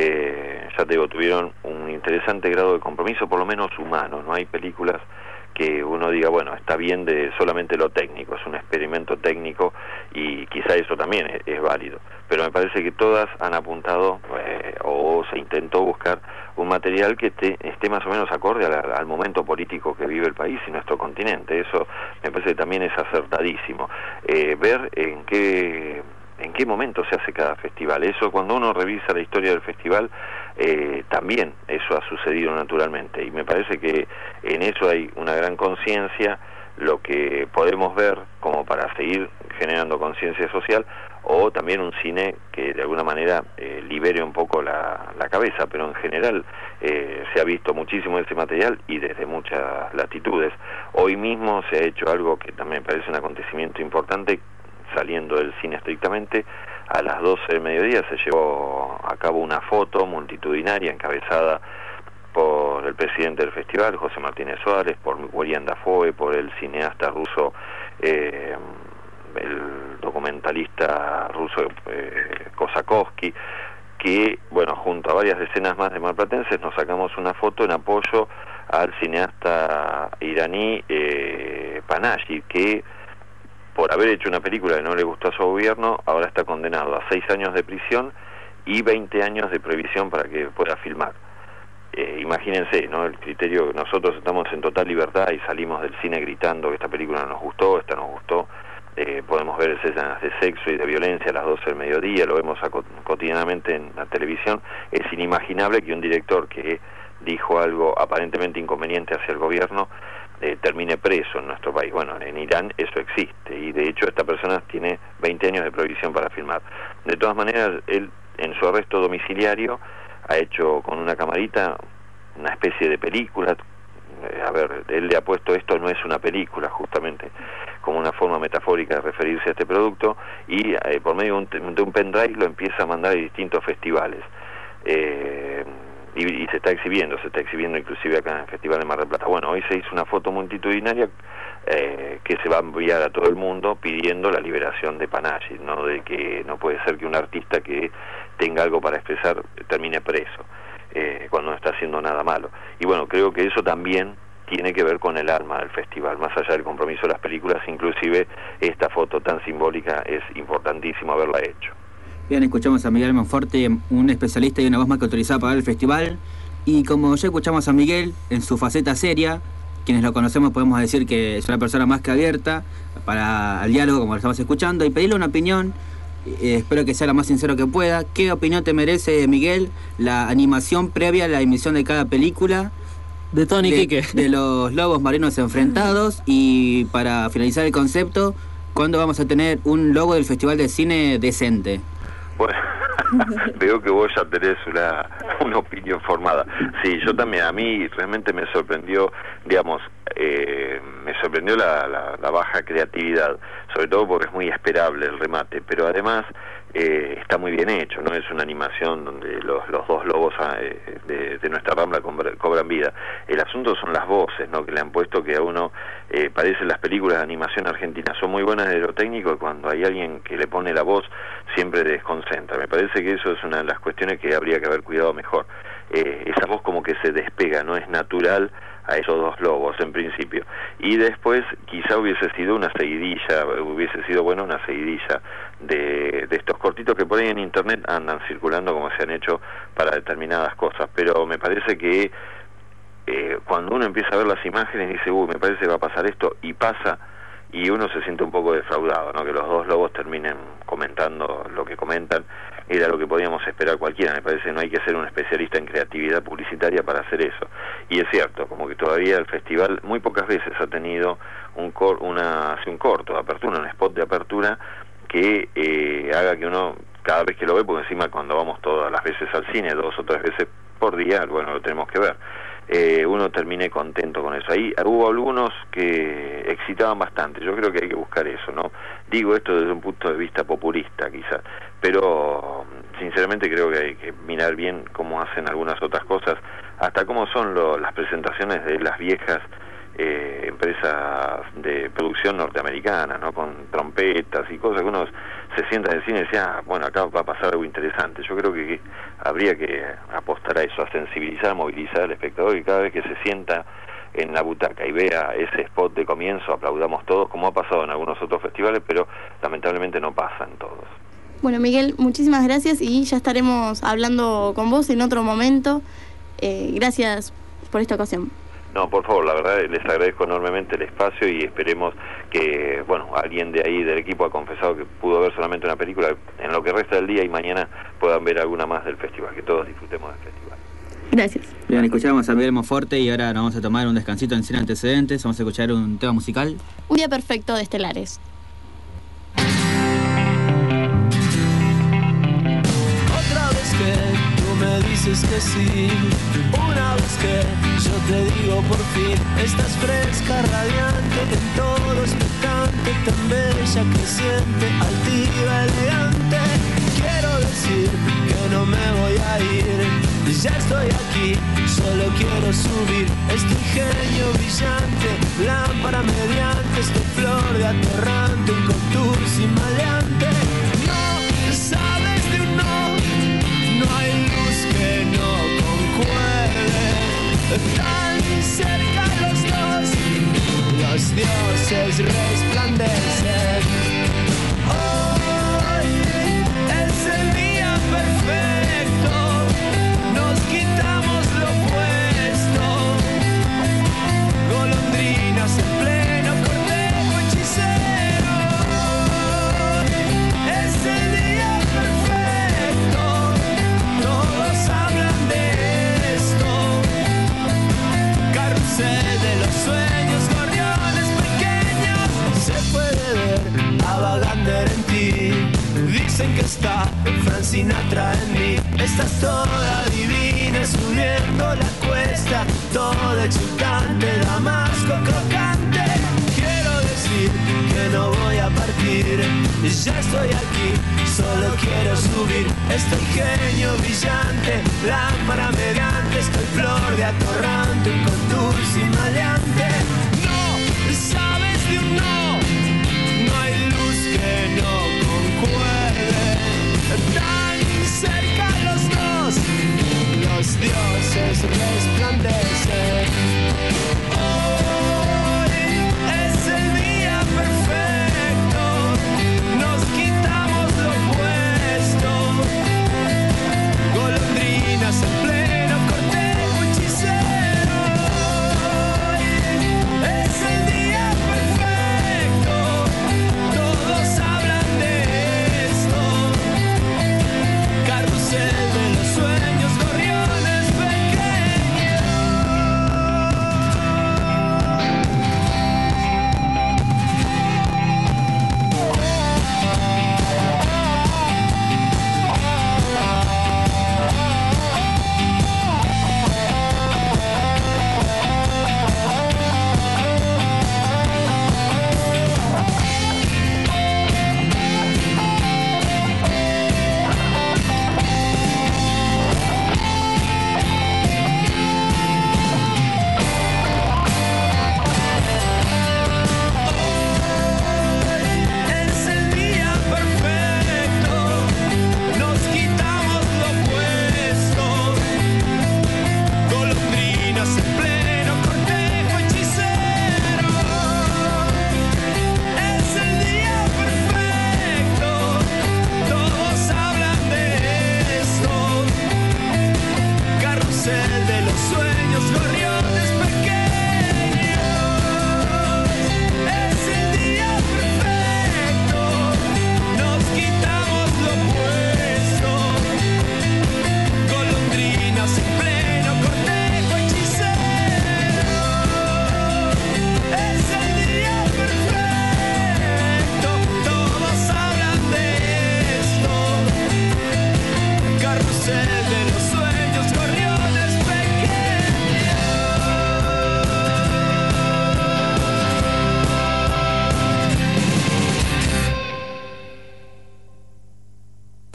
ya te digo, tuvieron un interesante grado de compromiso, por lo menos humano. No hay películas que uno diga, bueno, está bien de solamente lo técnico, es un experimento técnico y quizá eso también es válido, pero me parece que todas han apuntado o se intentó buscar un material que esté más o menos acorde al momento político que vive el país y nuestro continente. Eso me parece que también es acertadísimo. Ver en qué momento se hace cada festival. Eso, cuando uno revisa la historia del festival, también eso ha sucedido naturalmente, y me parece que en eso hay una gran conciencia. Lo que podemos ver como para seguir generando conciencia social, o también un cine que de alguna manera libere un poco la cabeza, pero en general se ha visto muchísimo ese material y desde muchas latitudes. Hoy mismo se ha hecho algo que también me parece un acontecimiento importante, saliendo del cine estrictamente. A las 12 del mediodía se llevó a cabo una foto multitudinaria encabezada por el presidente del festival, José Martínez Suárez, por William Dafoe, por el cineasta ruso, el documentalista ruso Kosakovsky, que, bueno, junto a varias decenas más de marplatenses nos sacamos una foto en apoyo al cineasta iraní Panahi, que por haber hecho una película que no le gustó a su gobierno, ahora está condenado a 6 años de prisión y 20 años de prohibición para que pueda filmar. Imagínense, ¿no? El criterio, nosotros estamos en total libertad y salimos del cine gritando que esta película nos gustó, esta nos gustó. Podemos ver escenas de sexo y de violencia a las 12 del mediodía, lo vemos cotidianamente en la televisión. Es inimaginable que un director que dijo algo aparentemente inconveniente hacia el gobierno termine preso en nuestro país. Bueno, en Irán eso existe, y de hecho esta persona tiene 20 años de prohibición para filmar. De todas maneras, él en su arresto domiciliario ha hecho con una camarita una especie de película. A ver, él le ha puesto esto no es una película, justamente como una forma metafórica de referirse a este producto, y por medio de un pendrive lo empieza a mandar a distintos festivales. Y se está exhibiendo inclusive acá en el Festival de Mar del Plata. Bueno, hoy se hizo una foto multitudinaria que se va a enviar a todo el mundo pidiendo la liberación de Panahi, ¿no? De que no puede ser que un artista que tenga algo para expresar termine preso cuando no está haciendo nada malo. Y bueno, creo que eso también tiene que ver con el alma del festival, más allá del compromiso de las películas. Inclusive esta foto tan simbólica es importantísimo haberla hecho. Bien, escuchamos a Miguel Monforte, un especialista y una voz más que autorizada para el festival. Y como ya escuchamos a Miguel en su faceta seria, quienes lo conocemos podemos decir que es una persona más que abierta para el diálogo, como lo estamos escuchando, y pedirle una opinión. Espero que sea lo más sincero que pueda. ¿Qué opinión te merece, Miguel, la animación previa a la emisión de cada película? De Tony Quique. De los lobos marinos enfrentados. Y para finalizar el concepto, ¿cuándo vamos a tener un logo del Festival de Cine decente? Bueno, veo que vos ya tenés una opinión formada. Sí, yo también, a mí realmente me sorprendió, digamos, la baja creatividad, sobre todo porque es muy esperable el remate, pero además está muy bien hecho, no es una animación donde los dos lobos de nuestra Rambla cobran vida. El asunto son las voces, ¿no?, que le han puesto, que a uno parecen las películas de animación argentina, son muy buenas de lo técnico, y cuando hay alguien que le pone la voz siempre desconcentra. Me parece que eso es una de las cuestiones que habría que haber cuidado mejor. Esa voz como que se despega, no es natural a esos dos lobos en principio. Y después quizá hubiese sido una seguidilla, hubiese sido bueno una seguidilla de estos cortitos que por ahí en internet andan circulando como se han hecho para determinadas cosas, pero me parece que cuando uno empieza a ver las imágenes dice, me parece que va a pasar esto, y pasa, y uno se siente un poco defraudado, ¿no? Que los dos lobos terminen comentando lo que comentan, era lo que podíamos esperar cualquiera. Me parece que no hay que ser un especialista en creatividad publicitaria para hacer eso. Y es cierto, como que todavía el festival muy pocas veces ha tenido un corto de apertura, un spot de apertura que haga que uno, cada vez que lo ve, porque encima cuando vamos todas las veces al cine, 2 o 3 veces por día, bueno, lo tenemos que ver, uno termine contento con eso. Ahí hubo algunos que excitaban bastante, yo creo que hay que buscar eso, ¿no? Digo esto desde un punto de vista populista quizás, pero sinceramente creo que hay que mirar bien cómo hacen algunas otras cosas, hasta cómo son las presentaciones de las viejas empresas de producción norteamericanas, ¿no? Con trompetas y cosas que uno se sienta en el cine y dice, bueno, acá va a pasar algo interesante. Yo creo que habría que apostar a eso, a sensibilizar, a movilizar al espectador, y cada vez que se sienta en la butaca y vea ese spot de comienzo, aplaudamos todos, como ha pasado en algunos otros festivales, pero lamentablemente no pasa en todos. Bueno, Miguel, muchísimas gracias, y ya estaremos hablando con vos en otro momento. Gracias por esta ocasión. No, por favor, la verdad les agradezco enormemente el espacio, y esperemos que, bueno, alguien de ahí del equipo ha confesado que pudo ver solamente una película, en lo que resta del día y mañana puedan ver alguna más del festival, que todos disfrutemos del festival. Gracias. Bien, escuchamos a Miguel Monforte y ahora nos vamos a tomar un descansito en Sin Antecedentes, vamos a escuchar un tema musical. Un día perfecto de Estelares. Otra vez que tú me dices que sí, una vez que yo te digo por fin, estás fresca, radiante, en todo expectante, tan bella, creciente, altiva, elegante. Quiero decir que no me voy a ir, ya estoy aquí, solo quiero subir este ingenio brillante, lámpara mediante, esta flor de atorrante, un contursi maleante. No sabes de un no hay luz que no concuerde, tan cerca los dos, los dioses resplandecen. Hoy es el día perfecto, nos quitamos lo puesto, golondrinas en pleno cortejo hechicero. Es el día perfecto, todos hablan de esto, carrusel de los sueños, gorriones pequeños, se puede ver a Wagner en ti. Dicen que está Frank Sinatra en mí. Estás toda divina subiendo la cuesta, toda exultante, damasco crocante. Quiero decir que no voy a partir, ya estoy aquí, solo quiero subir este ingenio brillante, lámpara mediante, esta flor de atorrante, un contursi maleante. No sabes de un no hay luz que no concuerde, tan cerca los dos, los dioses resplandecen. Hoy es el día perfecto, nos quitamos lo puesto, golondrinas en pleno cortejo hechicero. Hoy es el día perfecto,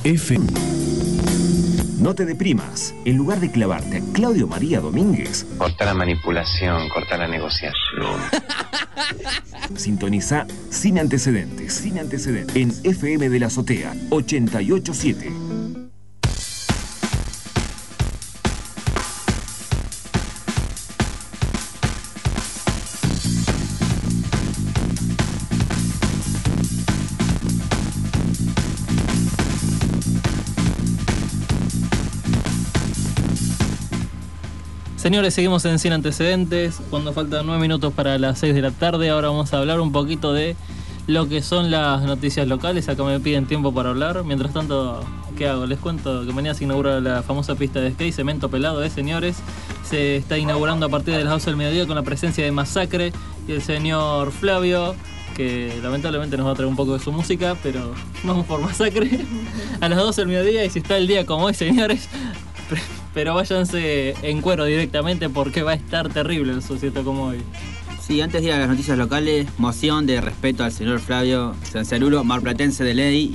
FM. No te deprimas. En lugar de clavarte a Claudio María Domínguez, Corta la manipulación, corta la negociación. sintoniza Sin Antecedentes. Sin Antecedentes. En FM de la Azotea 88.7. Señores, seguimos en Sin Antecedentes, cuando faltan 9 minutos para las 6 de la tarde. Ahora vamos a hablar un poquito de lo que son las noticias locales. Acá me piden tiempo para hablar. Mientras tanto, ¿qué hago? Les cuento que mañana se inaugura la famosa pista de skate, Cemento Pelado, señores. Se está inaugurando a partir de las 12 del mediodía con la presencia de Masacre y el señor Flavio, que lamentablemente nos va a traer un poco de su música, pero vamos por Masacre a las 12 del mediodía. Y si está el día como hoy, señores, pero váyanse en cuero directamente porque va a estar terrible el societo como hoy. Sí, antes de ir a las noticias locales, moción de respeto al señor Flavio Sanzarulo, marplatense de ley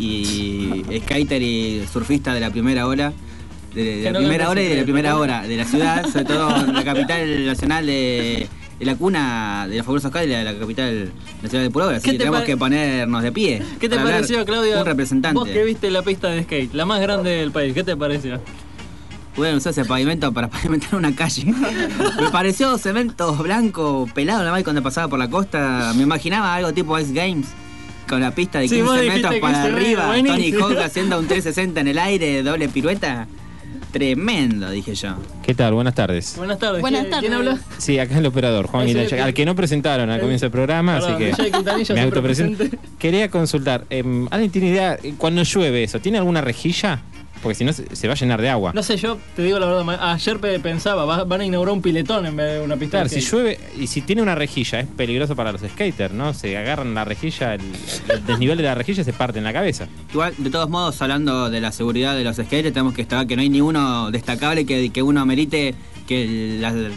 y skater y surfista de la primera hora. De la primera hora y de la primera hora de la ciudad, sobre todo en la capital nacional de la cuna de los fabulosos Cadillacs, de la capital nacional de Puebla. Así que tenemos que ponernos de pie. ¿Qué te pareció, Claudio? Un representante. Vos que viste la pista de skate, la más grande del país, ¿qué te pareció? Pueden usar ese pavimento para pavimentar una calle. Me pareció cemento blanco pelado nada más cuando pasaba por la costa. Me imaginaba algo tipo Ice Games, con la pista de 15 metros para arriba, Tony Hawk haciendo un 360 en el aire, doble pirueta. Tremendo, dije yo. ¿Qué tal? Buenas tardes. Buenas tardes. Buenas tardes. ¿Quién habló? Sí, acá es el operador, Juan Guillermo, al que no presentaron al comienzo del programa, así que me autopresento. Quería consultar, ¿alguien tiene idea, cuando llueve eso, tiene alguna rejilla? Porque si no se va a llenar de agua. No sé, yo te digo la verdad, ayer pensaba, van a inaugurar un piletón en vez de una pista. Claro, si llueve y si tiene una rejilla es peligroso para los skaters, ¿no? Se agarran la rejilla, el desnivel de la rejilla se parte en la cabeza. Igual, de todos modos, hablando de la seguridad de los skaters, tenemos que estar que no hay ni uno destacable que uno merite que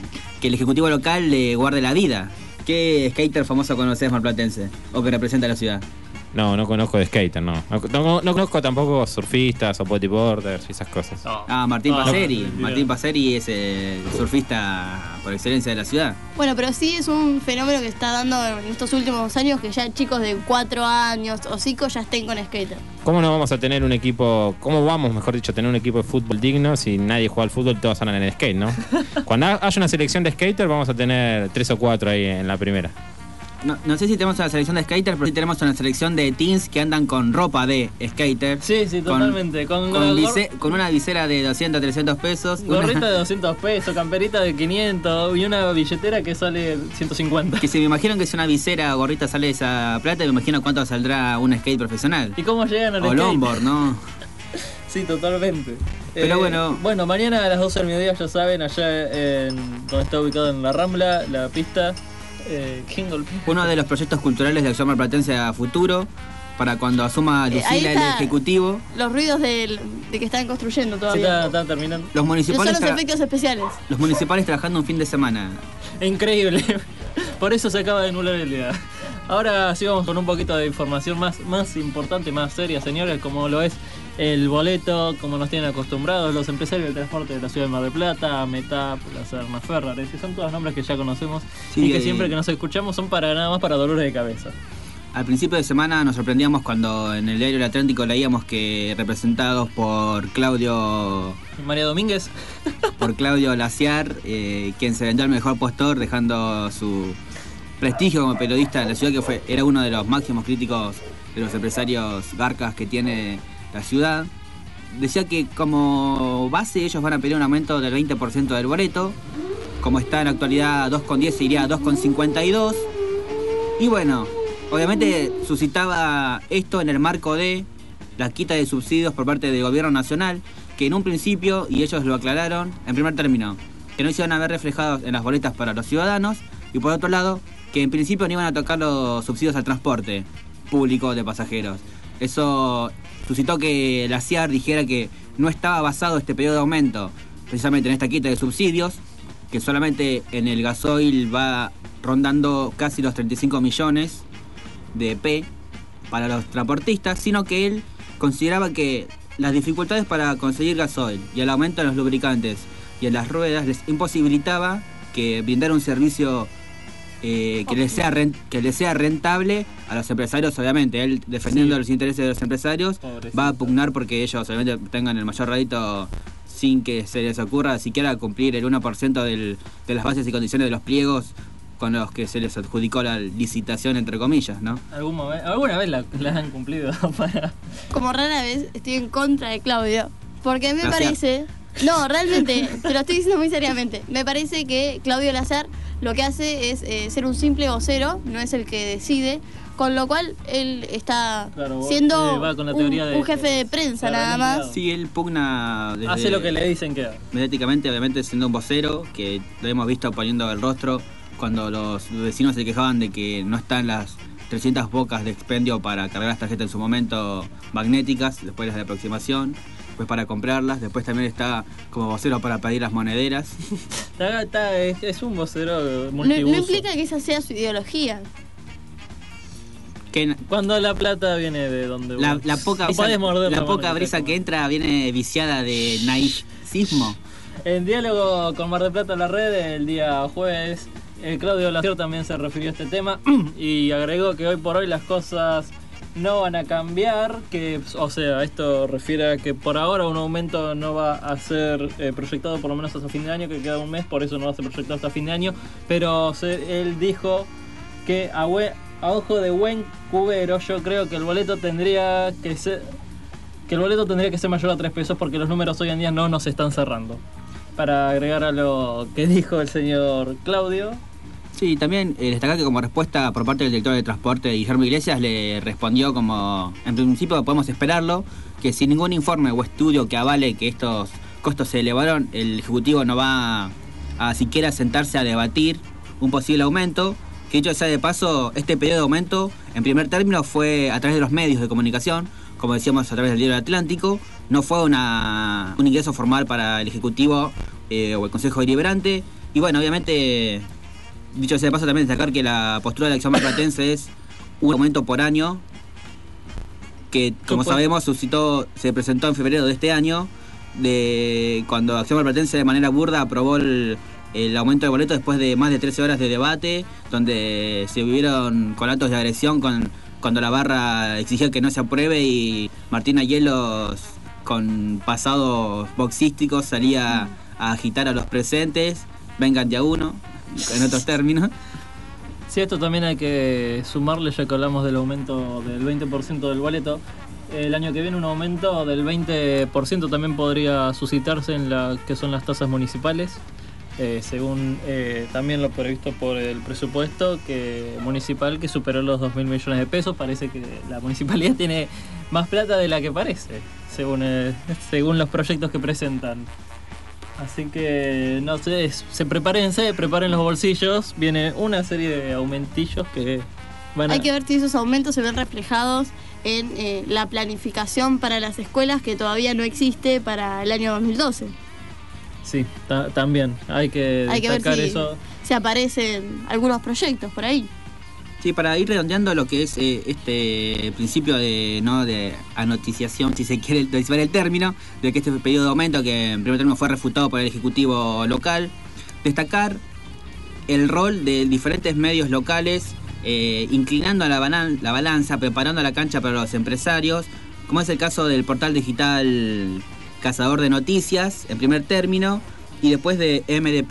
el ejecutivo local le guarde la vida. ¿Qué skater famoso conoces marplatense o que representa a la ciudad? No conozco de skater, no conozco tampoco surfistas o bodyboarders y esas cosas. Martín Passeri. Martín Passeri es el surfista por excelencia de la ciudad. Bueno, pero sí es un fenómeno que está dando en estos últimos años, que ya chicos de 4 años o 5 ya estén con skater. ¿Cómo no vamos a tener un equipo, cómo vamos, mejor dicho, a tener un equipo de fútbol digno si nadie juega al fútbol y todos andan en el skate, ¿no? Cuando haya una selección de skater vamos a tener 3 o 4 ahí en la primera. No sé si tenemos una selección de skaters, pero sí tenemos una selección de teens que andan con ropa de skater. Sí, totalmente. Con una visera de 200, 300 pesos. Gorrita de 200 pesos, camperita de 500 y una billetera que sale 150. Que si me imagino que si una visera o gorrita sale esa plata, me imagino cuánto saldrá un skate profesional. ¿Y cómo llegan al skate? O longboard, ¿no? Sí, totalmente. Pero bueno. Bueno, mañana a las 12 del mediodía, ya saben, allá donde está ubicado en la Rambla, la pista. Uno de los proyectos culturales de Acción Marplatense a futuro, para cuando asuma Lucila el Ejecutivo. Los ruidos de que están construyendo todavía. Sí, están terminando. Los municipales. Son los efectos especiales. Los municipales trabajando un fin de semana. Increíble. Por eso se acaba de anular el día. Ahora sí vamos con un poquito de información más importante, más seria, señores, como lo es el boleto, como nos tienen acostumbrados los empresarios del transporte de la ciudad de Mar del Plata, Metap, las Armas Ferrares, que son todos nombres que ya conocemos y que siempre que nos escuchamos son nada más para dolores de cabeza. Al principio de semana nos sorprendíamos cuando en el diario El Atlántico leíamos que representados por Claudio... María Domínguez. Por Claudio Laciar, quien se vendió al mejor postor dejando su prestigio como periodista de la ciudad, que era uno de los máximos críticos de los empresarios garcas que tiene la ciudad. Decía que como base ellos van a pedir un aumento del 20% del boleto. Como está en la actualidad 2,10 iría a 2,52. Y bueno, obviamente suscitaba esto en el marco de la quita de subsidios por parte del gobierno nacional, que en un principio, y ellos lo aclararon, en primer término, que no se iban a ver reflejados en las boletas para los ciudadanos, y por otro lado, que en principio no iban a tocar los subsidios al transporte público de pasajeros. Eso suscitó que la CIAR dijera que no estaba basado este periodo de aumento precisamente en esta quita de subsidios, que solamente en el gasoil va rondando casi los 35 millones de EP para los transportistas, sino que él consideraba que las dificultades para conseguir gasoil y el aumento en los lubricantes y en las ruedas les imposibilitaba que brindar un servicio que les sea rentable a los empresarios. Obviamente él, defendiendo los intereses de los empresarios, va a pugnar porque ellos obviamente tengan el mayor rédito sin que se les ocurra siquiera cumplir el 1% de las bases y condiciones de los pliegos con los que se les adjudicó la licitación, entre comillas, ¿no? ¿Alguna vez la han cumplido? Como rara vez estoy en contra de Claudio, porque me parece... No, realmente, te lo estoy diciendo muy seriamente. Me parece que Claudio Lazar lo que hace es ser un simple vocero, no es el que decide, con lo cual él está siendo un jefe de prensa nada más. Sí, él pugna... Hace lo que le dicen que haga. Mediáticamente, obviamente, siendo un vocero, que lo hemos visto poniendo el rostro cuando los vecinos se quejaban de que no están las 300 bocas de expendio para cargar las tarjetas en su momento magnéticas, después las de aproximación, después para comprarlas, después también está como vocero para pedir las monederas. Es un vocero multiuso. No implica que esa sea su ideología. Cuando la plata viene de donde la poca brisa que entra viene viciada de naicismo. En diálogo con Mar del Plata la red el día jueves, Claudio Lazar también se refirió a este tema y agregó que hoy por hoy las cosas no van a cambiar, esto refiere a que por ahora un aumento no va a ser proyectado por lo menos hasta fin de año, que queda un mes, por eso no va a ser proyectado hasta fin de año, pero él dijo que a ojo de buen cubero yo creo que el boleto tendría que ser mayor a 3 pesos porque los números hoy en día no nos están cerrando. Para agregar a lo que dijo el señor Claudio. Sí, también destacar que como respuesta por parte del director de transporte Guillermo Iglesias le respondió como, en principio podemos esperarlo, que sin ningún informe o estudio que avale que estos costos se elevaron, el Ejecutivo no va a siquiera sentarse a debatir un posible aumento, que dicho sea de paso, este pedido de aumento en primer término fue a través de los medios de comunicación, como decíamos a través del Diario Atlántico, no fue un ingreso formal para el Ejecutivo o el Consejo Deliberante, y bueno, obviamente... Dicho sea de paso, también destacar que la postura de la Acción Marplatense es un aumento por año, que como sabemos se presentó en febrero de este año, cuando Acción Marplatense de manera burda aprobó el aumento del boleto después de más de 13 horas de debate, donde se vivieron conatos de agresión cuando la barra exigía que no se apruebe y Martín Ayelos, con pasados boxísticos, salía a agitar a los presentes, vengan de a uno. En otros términos. Sí, esto también hay que sumarle, ya que hablamos del aumento del 20% del boleto. El año que viene un aumento del 20% también podría suscitarse en que son las tasas municipales, según también lo previsto por el presupuesto municipal que superó los 2.000 millones de pesos. Parece que la municipalidad tiene más plata de la que parece, según los proyectos que presentan. Así que, no sé, preparen los bolsillos. Viene una serie de aumentillos que van a... Hay que ver si esos aumentos se ven reflejados en la planificación para las escuelas que todavía no existe para el año 2012. Sí, también. Hay que destacar ver eso. Si aparecen algunos proyectos por ahí. Sí, para ir redondeando lo que es este principio de anoticiación, si se quiere utilizar el término, de que este pedido de aumento, que en primer término fue refutado por el Ejecutivo local, destacar el rol de diferentes medios locales, inclinando la balanza, preparando la cancha para los empresarios, como es el caso del portal digital Cazador de Noticias, en primer término, y después de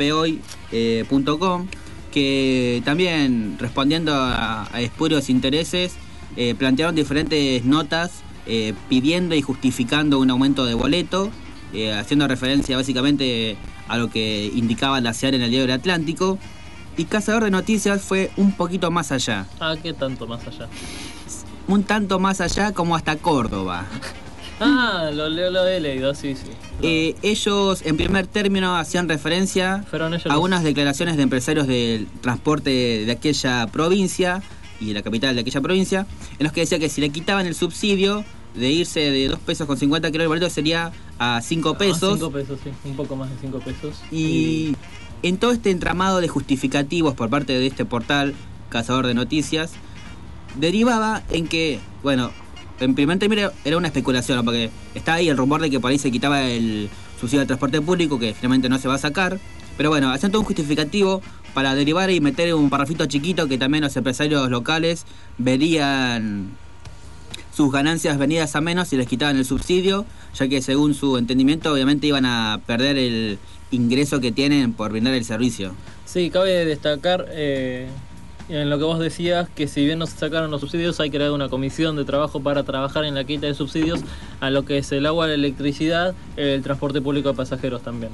mdphoy.com, que también, respondiendo a espurios intereses, plantearon diferentes notas pidiendo y justificando un aumento de boleto, haciendo referencia básicamente a lo que indicaba la CEAR en el Diario del Atlántico. Y Cazador de Noticias fue un poquito más allá. ¿Qué tanto más allá? Un tanto más allá, como hasta Córdoba. Lo he leído, sí. Ellos en primer término hacían referencia a unas declaraciones de empresarios del transporte de aquella provincia y de la capital de aquella provincia, en los que decía que si le quitaban el subsidio de irse de 2 pesos con 50 kilos el boleto sería a 5 pesos. 5 pesos, sí, un poco más de 5 pesos. Y en todo este entramado de justificativos por parte de este portal Cazador de Noticias, derivaba en que, bueno, en primer término era una especulación, ¿no? Porque está ahí el rumor de que por ahí se quitaba el subsidio del transporte público, que finalmente no se va a sacar. Pero bueno, hacen todo un justificativo para derivar y meter un parrafito chiquito que también los empresarios locales verían sus ganancias venidas a menos si les quitaban el subsidio, ya que según su entendimiento obviamente iban a perder el ingreso que tienen por brindar el servicio. Sí, cabe destacar en lo que vos decías, que si bien no se sacaron los subsidios, hay creado una comisión de trabajo para trabajar en la quita de subsidios a lo que es el agua, la electricidad, el transporte público de pasajeros también.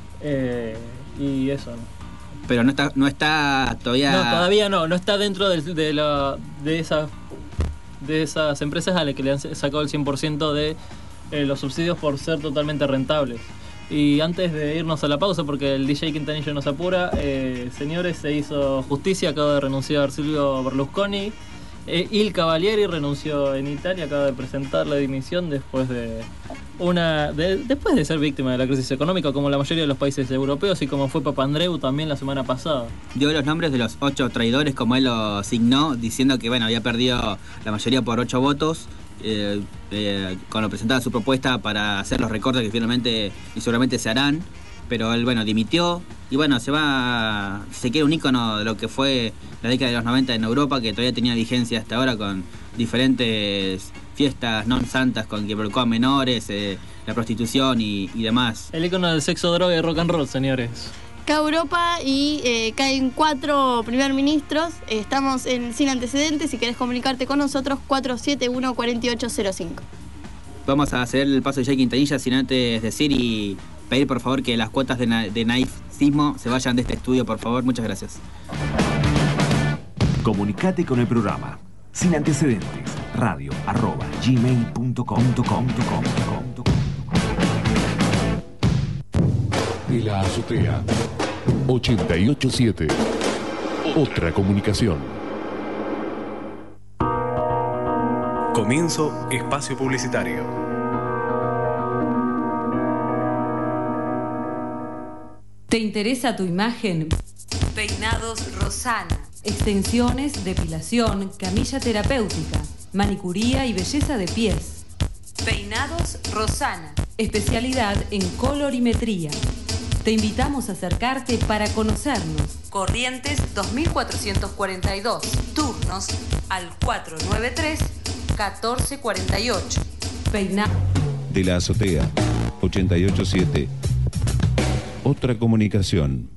Y eso, ¿no? Pero no está todavía... No, todavía no está dentro de esas empresas a las que le han sacado el 100% de los subsidios por ser totalmente rentables. Y antes de irnos a la pausa, porque el DJ Quintanilla nos apura, señores, se hizo justicia, acaba de renunciar Silvio Berlusconi. Il Cavalieri renunció en Italia, acaba de presentar la dimisión después de ser víctima de la crisis económica, como la mayoría de los países europeos, y como fue Papandreou también la semana pasada. Dio los nombres de los 8 traidores, como él lo signó, diciendo que había perdido la mayoría por 8 votos. Cuando presentaba su propuesta para hacer los recortes que finalmente y seguramente se harán, pero él dimitió y se queda un ícono de lo que fue la década de los 90 en Europa, que todavía tenía vigencia hasta ahora con diferentes fiestas non santas con que volcó a menores, la prostitución y demás. El ícono del sexo, droga y rock and roll, señores. Cae Europa y caen 4 primer ministros. Estamos en Sin Antecedentes. Si querés comunicarte con nosotros, 471-4805. Vamos a hacer el paso de Jay Quintanilla sin antes decir y pedir por favor que las cuotas de naifismo se vayan de este estudio, por favor. Muchas gracias. Comunicate con el programa Sin Antecedentes, radio@gmail.com. De la azotea 887. Otra comunicación. Comienzo espacio publicitario. ¿Te interesa tu imagen? Peinados Rosana. Extensiones, depilación, camilla terapéutica, manicuría y belleza de pies. Peinados Rosana. Especialidad en colorimetría. Te invitamos a acercarte para conocernos. Corrientes 2442. Turnos al 493-1448. De la azotea 887. Otra comunicación.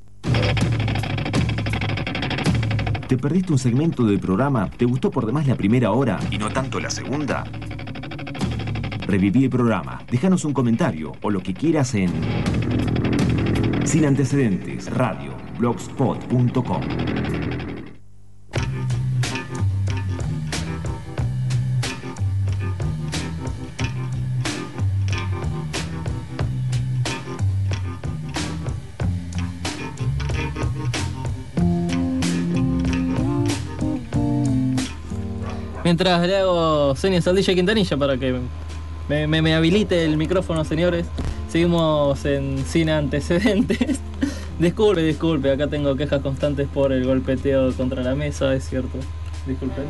¿Te perdiste un segmento del programa? ¿Te gustó por demás la primera hora y no tanto la segunda? Reviví el programa, déjanos un comentario o lo que quieras en Sin Antecedentes, radio.blogspot.com. Mientras le hago señas al DJ Quintanilla para que me habilite el micrófono, señores. Seguimos en Sin Antecedentes. Disculpe, acá tengo quejas constantes por el golpeteo contra la mesa, es cierto. Disculpen.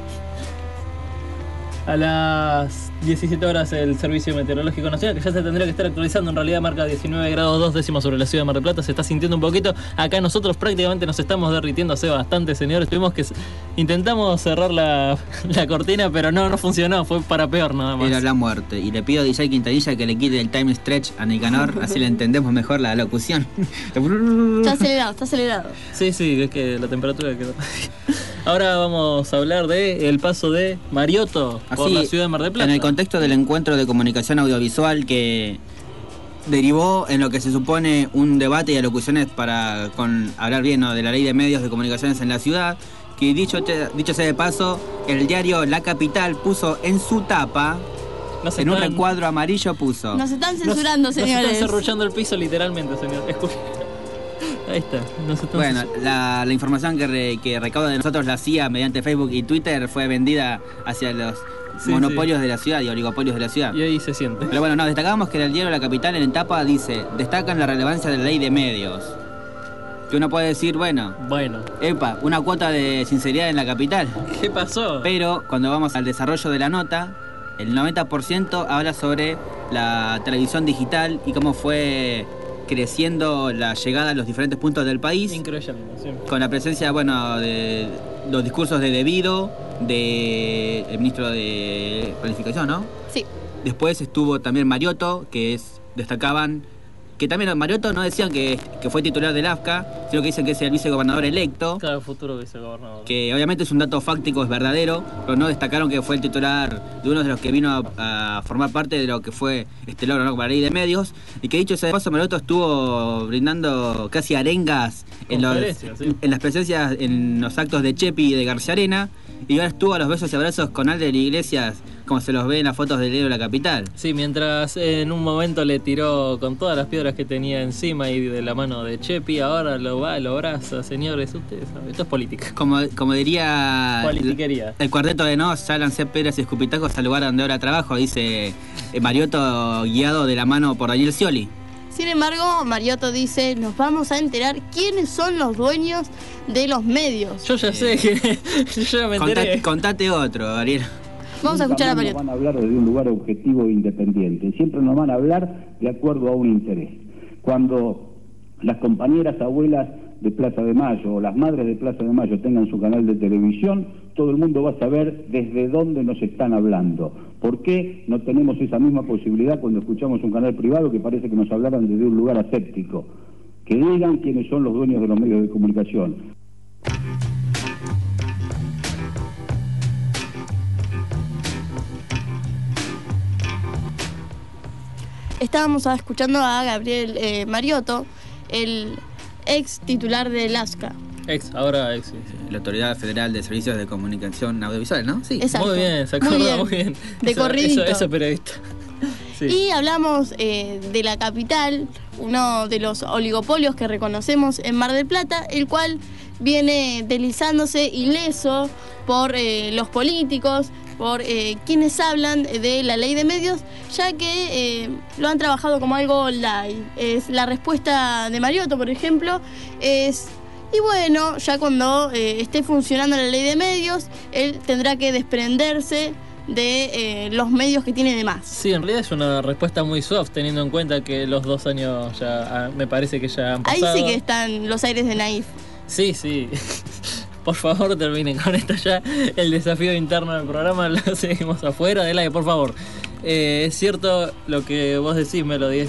A las 17 horas el Servicio Meteorológico Nacional, que ya se tendría que estar actualizando, en realidad marca 19 grados 2 décimos sobre la ciudad de Mar del Plata, se está sintiendo un poquito. Acá nosotros prácticamente nos estamos derritiendo hace bastante, señores. Intentamos cerrar la cortina, pero no funcionó, fue para peor nada más. Era la muerte. Y le pido a DJ Quintanilla que le quite el time stretch a Nicanor, así le entendemos mejor la locución. Está acelerado. Sí, es que la temperatura quedó. Ahora vamos a hablar del paso de Mariotto por la ciudad de Mar del Plata. En el contexto del encuentro de comunicación audiovisual que derivó en lo que se supone un debate y alocuciones para hablar bien, ¿no?, de la ley de medios de comunicaciones en la ciudad, que dicho sea de paso, el diario La Capital puso en su tapa, en un recuadro amarillo puso... Nos están censurando, señores. Nos están cerruchando el piso literalmente, señor. Ahí está. Bueno, la información que recauda de nosotros la CIA mediante Facebook y Twitter fue vendida hacia los monopolios de la ciudad y oligopolios de la ciudad. Y ahí se siente. Pero bueno, destacamos que en el diario La Capital en tapa dice: destacan la relevancia de la ley de medios. Que uno puede decir, bueno, una cuota de sinceridad en La Capital. ¿Qué pasó? Pero cuando vamos al desarrollo de la nota, el 90% habla sobre la televisión digital y cómo fue creciendo la llegada a los diferentes puntos del país. Increíble, sí. Con la presencia, de los discursos de Devido, del ministro de Planificación, ¿no? Sí. Después estuvo también Mariotto, destacaban que también Mariotto no decían que fue titular del AFCA, sino que dicen que es el vicegobernador electo. Claro, futuro vicegobernador. Que obviamente es un dato fáctico, es verdadero, pero no destacaron que fue el titular de uno de los que vino a formar parte de lo que fue este logro, ¿no? Para la ley de medios. Y que dicho sea de paso, Mariotto estuvo brindando casi arengas en las presencias, en los actos de Chepi y de García Arena. Y ahora estuvo a los besos y abrazos con Alder Iglesias, como se los ve en las fotos del diario de La Capital. Sí, mientras en un momento le tiró con todas las piedras que tenía encima y de la mano de Chepi, ahora lo abraza. Señores, ustedes saben, esto es política. Como diría politiquería. El cuarteto de Nos, ya lancé piedras y escupitacos al lugar donde ahora trabajo, dice Mariotto, guiado de la mano por Daniel Scioli. Sin embargo, Mariotto dice, nos vamos a enterar quiénes son los dueños de los medios. Yo ya sé que yo ya me enteré. Contate otro, Ariel. Vamos a escuchar a Mariotto. No van a hablar desde un lugar objetivo e independiente, siempre nos van a hablar de acuerdo a un interés. Cuando las compañeras abuelas de Plaza de Mayo o las madres de Plaza de Mayo tengan su canal de televisión, todo el mundo va a saber desde dónde nos están hablando. ¿Por qué no tenemos esa misma posibilidad cuando escuchamos un canal privado que parece que nos hablaran desde un lugar aséptico? Que digan quiénes son los dueños de los medios de comunicación. Estábamos escuchando a Gabriel Mariotto, el ex titular del ASCA. Ahora ex. Sí. La Autoridad Federal de Servicios de Comunicación Audiovisual, ¿no? Sí. Exacto. Muy bien, se acuerda muy bien. De corridito. Eso periodista. Sí. Y hablamos de La Capital, uno de los oligopolios que reconocemos en Mar del Plata, el cual viene deslizándose ileso por los políticos, por quienes hablan de la ley de medios, ya que lo han trabajado como algo light. Es la respuesta de Mariotto, por ejemplo, y bueno, ya cuando esté funcionando la ley de medios, él tendrá que desprenderse de los medios que tiene de más. Sí, en realidad es una respuesta muy soft, teniendo en cuenta que los 2 años ya me parece que ya han pasado. Ahí sí que están los aires de naif. Sí. Por favor, terminen con esto ya. El desafío interno del programa lo seguimos afuera del aire, por favor. Es cierto lo que vos decís, Melody.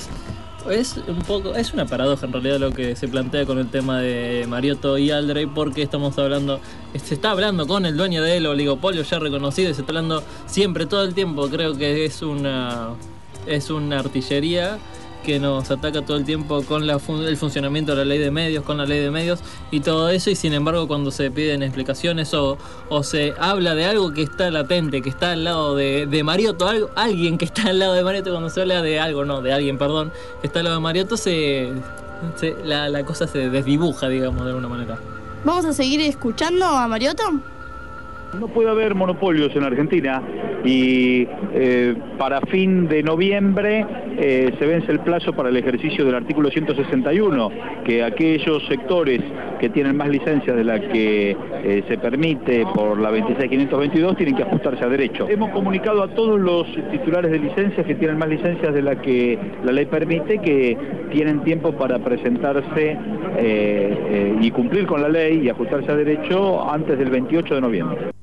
Es una paradoja en realidad lo que se plantea con el tema de Mariotto y Aldrey, porque se está hablando con el dueño del oligopolio ya reconocido y se está hablando siempre, todo el tiempo. Creo que es una artillería que nos ataca todo el tiempo con el funcionamiento de la ley de medios, con la ley de medios y todo eso, y sin embargo cuando se piden explicaciones o se habla de algo que está latente, que está al lado de Mariotto, alguien que está al lado de Mariotto, cuando se habla de algo, no, de alguien, perdón, que está al lado de Mariotto, la cosa se desdibuja, digamos, de alguna manera. ¿Vamos a seguir escuchando a Mariotto? No puede haber monopolios en Argentina y para fin de noviembre se vence el plazo para el ejercicio del artículo 161, que aquellos sectores que tienen más licencias de la que se permite por la 26522 tienen que ajustarse a derecho. Hemos comunicado a todos los titulares de licencias que tienen más licencias de la que la ley permite, que tienen tiempo para presentarse y cumplir con la ley y ajustarse a derecho antes del 28 de noviembre.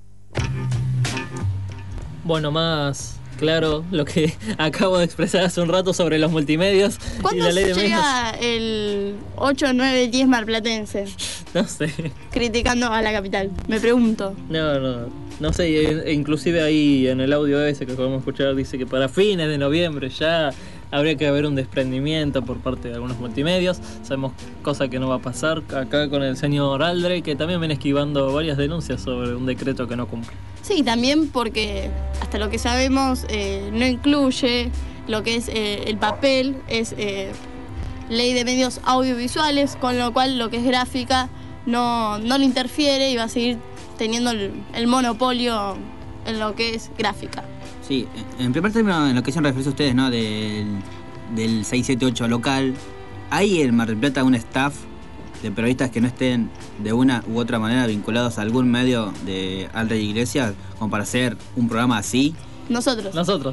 Bueno, más claro lo que acabo de expresar hace un rato sobre los multimedios y la ley de medios. ¿Cuándo llega el 8, 9, 10 marplatense? No sé. Criticando a La Capital, me pregunto. No sé, inclusive ahí en el audio ese que podemos escuchar dice que para fines de noviembre ya habría que haber un desprendimiento por parte de algunos multimedios. Sabemos cosa que no va a pasar acá con el señor Aldrey, que también viene esquivando varias denuncias sobre un decreto que no cumple. Sí, también porque hasta lo que sabemos no incluye lo que es el papel, es ley de medios audiovisuales, con lo cual lo que es gráfica no le interfiere y va a seguir teniendo el monopolio en lo que es gráfica. Sí, en primer término, en lo que se refiere a ustedes, ¿no? Del 678 local, ¿hay en Mar del Plata un staff de periodistas que no estén de una u otra manera vinculados a algún medio de Aldrey Iglesias como para hacer un programa así Nosotros.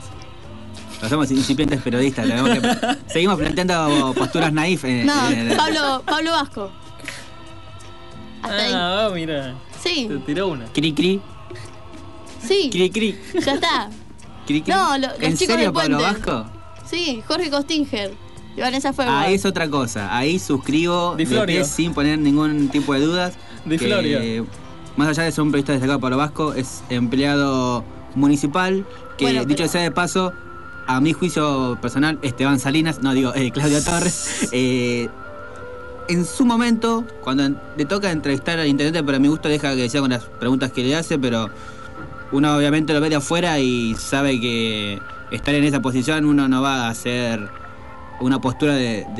No somos incipientes periodistas, seguimos planteando posturas naif. Pablo Vasco. Hasta ahí. Mira. Sí. Te tiró una. Cri. Sí. Cri. Ya está. Cri. No, los ¿En chicos serio, del Puente. Pablo Vasco? Sí, Jorge Costinger. Y Vanessa fue Ahí es otra cosa. Ahí suscribo Di Florio. sin poner ningún tipo de dudas. Di Florio. Más allá de ser un periodista destacado, Pablo Vasco es empleado municipal. Que dicho sea de paso, a mi juicio personal, Esteban Salinas, Claudio Torres, en su momento, cuando le toca entrevistar al intendente, para mi gusto deja que sea con las preguntas que le hace, pero uno obviamente lo ve de afuera y sabe que estar en esa posición uno no va a hacer una postura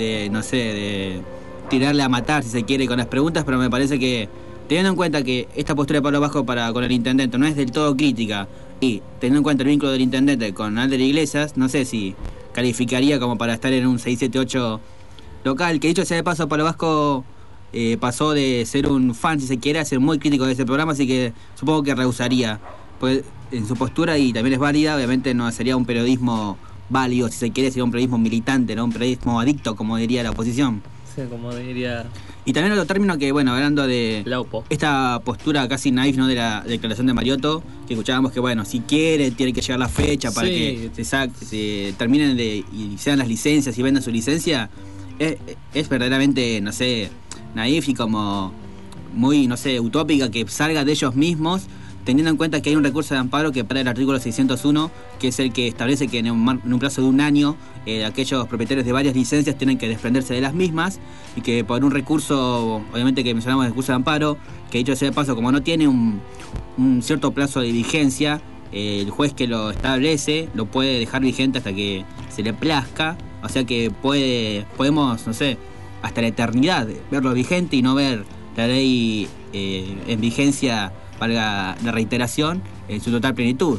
de tirarle a matar, si se quiere, con las preguntas, pero me parece que, teniendo en cuenta que esta postura de Pablo Vasco con el intendente no es del todo crítica, y teniendo en cuenta el vínculo del intendente con Ander Iglesias, no sé si calificaría como para estar en un 678 local, que dicho sea de paso, Pablo Vasco pasó de ser un fan, si se quiere, a ser muy crítico de ese programa, así que supongo que rehusaría pues, en su postura, y también es válida. Obviamente no sería un periodismo válido, si se quiere, sería un periodismo militante, no un periodismo adicto, como diría la oposición. Sí, como diría... Y también otro término que, bueno, hablando de esta postura casi naif, ¿no?, de la declaración de Mariotto, que escuchábamos que, bueno, si quiere, tiene que llegar la fecha para que se terminen y sean las licencias y vendan su licencia. Es verdaderamente, no sé, naif y como muy, no sé, utópica que salga de ellos mismos, teniendo en cuenta que hay un recurso de amparo que para el artículo 601, que es el que establece que en un plazo de un año aquellos propietarios de varias licencias tienen que desprenderse de las mismas, y que por un recurso, obviamente que mencionamos el recurso de amparo, que dicho sea de paso, como no tiene un cierto plazo de vigencia, el juez que lo establece lo puede dejar vigente hasta que se le plazca, o sea que podemos, no sé, hasta la eternidad verlo vigente y no ver la ley en vigencia, valga la reiteración, en su total plenitud.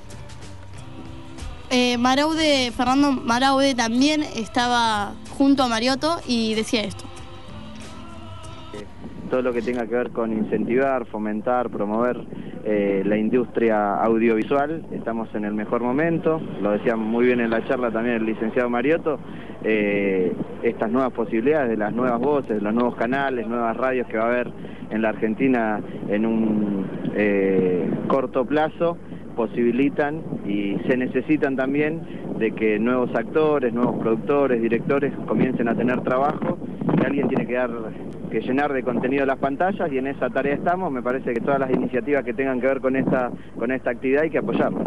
Fernando Maraude también estaba junto a Mariotto y decía esto. Todo lo que tenga que ver con incentivar, fomentar, promover la industria audiovisual, estamos en el mejor momento, lo decía muy bien en la charla también el licenciado Mariotto, estas nuevas posibilidades de las nuevas voces, de los nuevos canales, nuevas radios que va a haber en la Argentina en un corto plazo, posibilitan y se necesitan también de que nuevos actores, nuevos productores, directores comiencen a tener trabajo, y alguien tiene que llenar de contenido las pantallas, y en esa tarea estamos. Me parece que todas las iniciativas que tengan que ver con esta actividad hay que apoyarlas.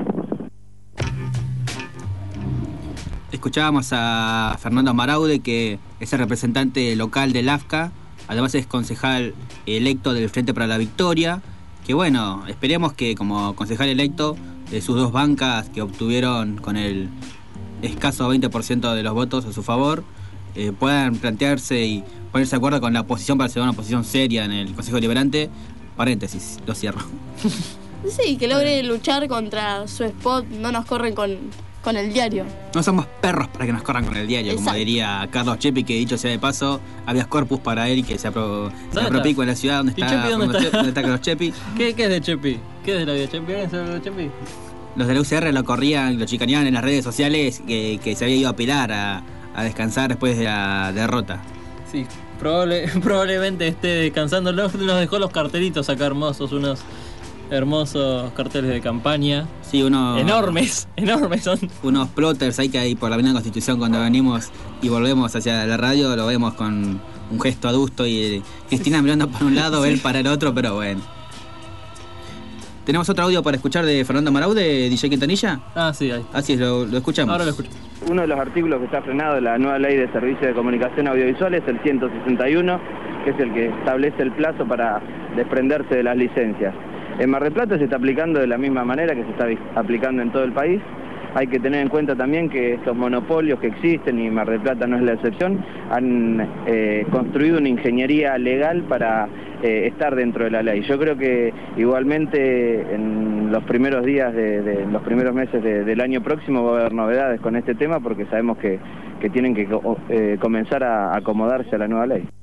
Escuchábamos a Fernando Maraude, que es el representante local del AFCA, además es concejal electo del Frente para la Victoria, que bueno, esperemos que como concejal electo de sus dos bancas que obtuvieron con el escaso 20% de los votos a su favor, puedan plantearse y ponerse de acuerdo con la oposición para hacer una oposición seria en el Consejo Deliberante. Paréntesis, lo cierro. Sí, que logre luchar contra su spot, no nos corren con el diario. No somos perros para que nos corran con el diario. Exacto. Como diría Carlos Chepi, que dicho sea de paso, habeas corpus para él, que se apropico en la ciudad donde está, Chepi, ¿dónde está Carlos Chepi. ¿Qué es de Chepi? ¿Qué es de la vida de Chepi? ¿Alguien sabe de Chepi? Los de la UCR lo corrían, lo chicaneaban en las redes sociales, que se había ido a pelar a descansar después de la derrota. Sí, probablemente esté descansando. Nos dejó los cartelitos acá hermosos, unos hermosos carteles de campaña. Sí, unos enormes son. Unos plotters ahí que hay por la Avenida Constitución cuando venimos y volvemos hacia la radio, lo vemos con un gesto adusto y Cristina mirando para un lado, él para el otro, pero bueno. ¿Tenemos otro audio para escuchar de Fernando Maraude, DJ Quintanilla? Sí, ahí está. Así es, lo escuchamos. Ahora lo escucho. Uno de los artículos que está frenado de la nueva ley de servicios de comunicación audiovisual es el 161, que es el que establece el plazo para desprenderse de las licencias. En Mar del Plata se está aplicando de la misma manera que se está aplicando en todo el país. Hay que tener en cuenta también que estos monopolios que existen, y Mar del Plata no es la excepción, han construido una ingeniería legal para estar dentro de la ley. Yo creo que igualmente en los primeros días, los primeros meses del año próximo va a haber novedades con este tema, porque sabemos que tienen que comenzar a acomodarse a la nueva ley.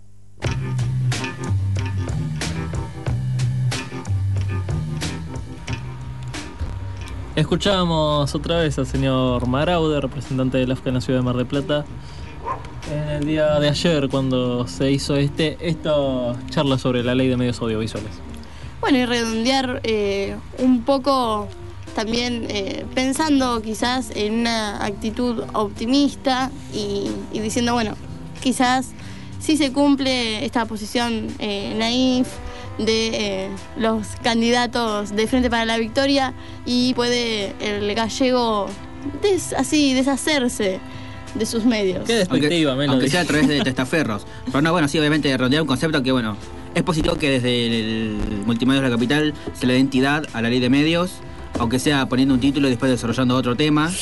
Escuchábamos otra vez al señor Maraude, representante de la AFCA en la ciudad de Mar del Plata, en el día de ayer cuando se hizo esta charla sobre la ley de medios audiovisuales. Bueno, y redondear un poco también pensando quizás en una actitud optimista y diciendo, bueno, quizás sí se cumple esta posición naif de los candidatos de Frente para la Victoria y puede el gallego así deshacerse de sus medios. Qué despectiva, aunque sea a través de testaferros. Pero no, bueno, sí, obviamente redondear un concepto que, bueno, es positivo que desde el Multimedios de la Capital se le dé entidad a la ley de medios, aunque sea poniendo un título y después desarrollando otro tema.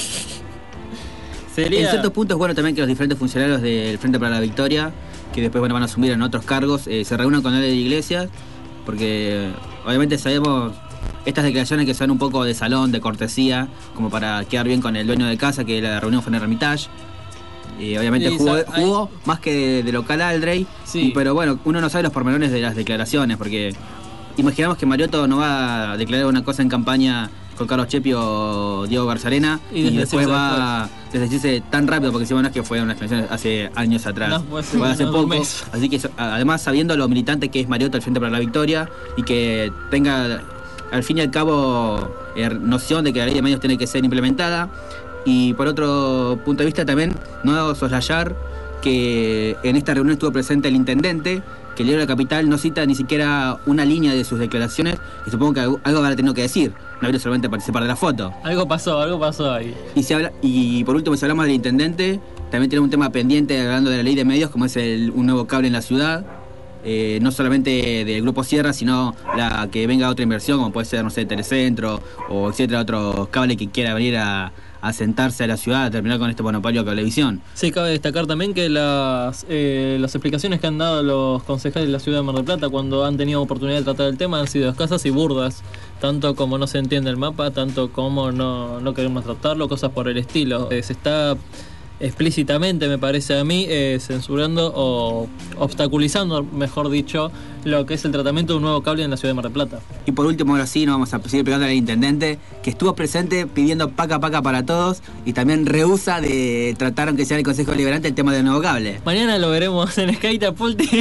En ciertos puntos es bueno también que los diferentes funcionarios del Frente para la Victoria, que después van a asumir en otros cargos, se reúnan con la ley de Iglesias, porque obviamente sabemos estas declaraciones que son un poco de salón, de cortesía, como para quedar bien con el dueño de casa, que la reunión fue en el Hermitage. Y obviamente jugó más que de local Aldrey, sí. Pero bueno, uno no sabe los pormenores de las declaraciones, porque imaginamos que Mariotto no va a declarar una cosa en campaña con Carlos Chepi o Diego Garzarena y después va a desdecirse tan rápido, porque si bueno, es que fue una declaración hace años atrás, fue hace poco. Así que además, sabiendo lo militante que es Mariotto al Frente para la Victoria y que tenga al fin y al cabo noción de que la ley de medios tiene que ser implementada. Y por otro punto de vista también, no soslayar que en esta reunión estuvo presente el intendente, que el diario de la Capital no cita ni siquiera una línea de sus declaraciones, y supongo que algo habrá tenido que decir, no habrá solamente participar de la foto. Algo pasó ahí. Y por último, si hablamos del intendente, también tenemos un tema pendiente hablando de la ley de medios, como es un nuevo cable en la ciudad. No solamente del Grupo Sierra, sino la que venga otra inversión, como puede ser, no sé, Telecentro o etcétera, otro cable que quiera venir a sentarse a la ciudad, a terminar con este monopolio de cablevisión. Sí, cabe destacar también que las explicaciones que han dado los concejales de la ciudad de Mar del Plata cuando han tenido oportunidad de tratar el tema han sido escasas y burdas, tanto como no se entiende el mapa, tanto como no queremos tratarlo, cosas por el estilo. Se está explícitamente, me parece a mí, censurando o obstaculizando, mejor dicho, lo que es el tratamiento de un nuevo cable en la ciudad de Mar del Plata. Y por último, ahora sí, nos vamos a seguir pegando al intendente, que estuvo presente pidiendo paca para todos y también rehúsa de tratar, aunque sea el Consejo Deliberante, el tema del nuevo cable. Mañana lo veremos en Skytapulti.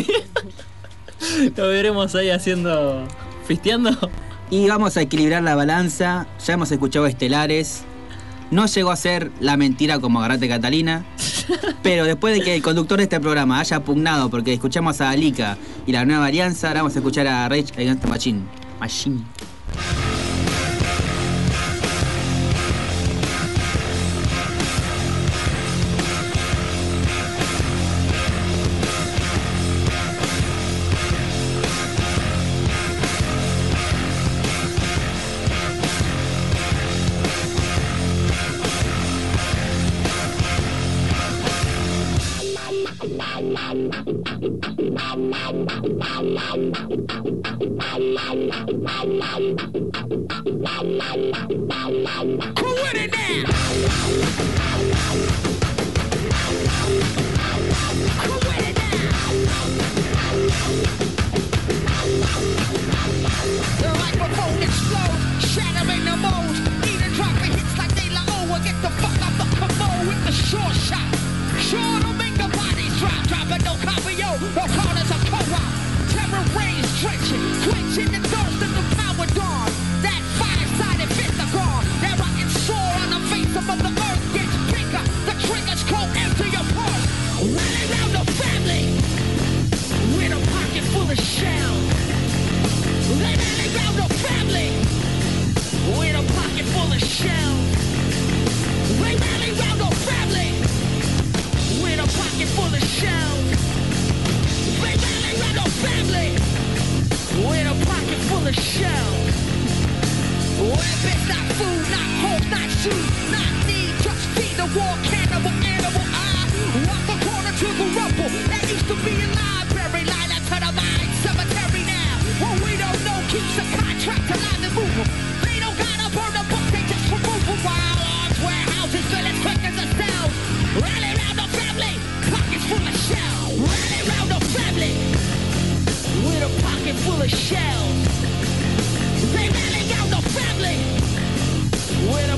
Lo veremos ahí fisteando. Y vamos a equilibrar la balanza. Ya hemos escuchado estelares. No llegó a ser la mentira como Agarrate Catalina, pero después de que el conductor de este programa haya pugnado porque escuchamos a Alica y la Nueva Alianza, ahora vamos a escuchar a Rage Against the Machine. Full of shells. They rally round the family with a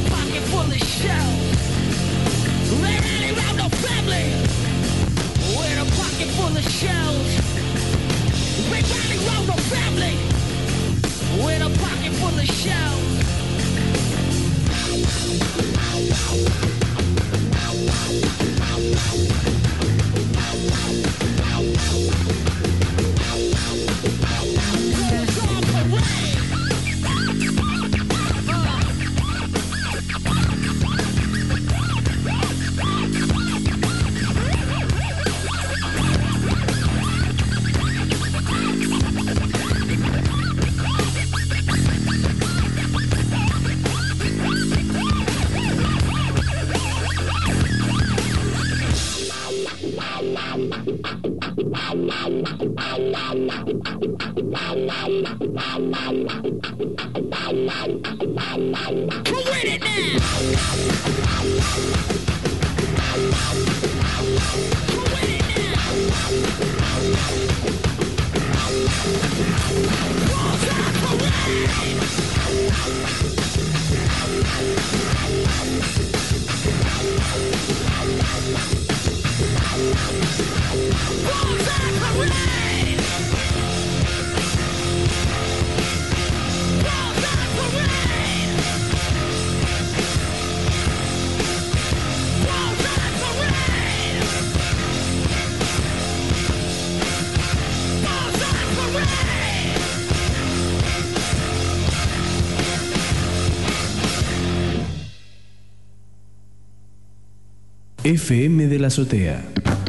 FM de la Azotea.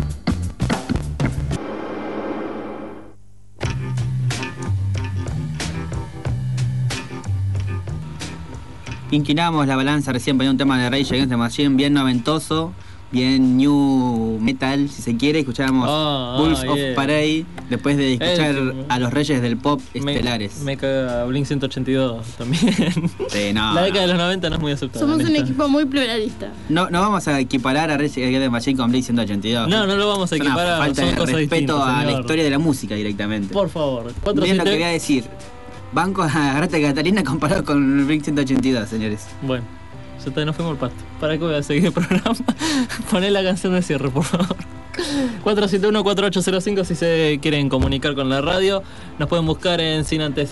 Inclinamos la balanza recién poniendo un tema de Rage Against the Machine bien noventoso, bien new metal, si se quiere. Escuchábamos Bulls of Parade después de escuchar a los reyes del pop estelares. Me caga Blink 182 también. Sí, no, la década de los 90 no es muy aceptable. Somos un equipo muy pluralista. No vamos a equiparar a Rage Against the Machine con Blink 182. No lo vamos a equiparar. Falta de respeto a la historia de la música directamente. Por favor. Miren lo que voy a decir. Banco a Grata Catalina comparado con Blink 182, señores. Bueno, ya nos fuimos al pasto. ¿Para qué voy a seguir el programa? Poné la canción de cierre, por favor. 471-4805 si se quieren comunicar con la radio. Nos pueden buscar en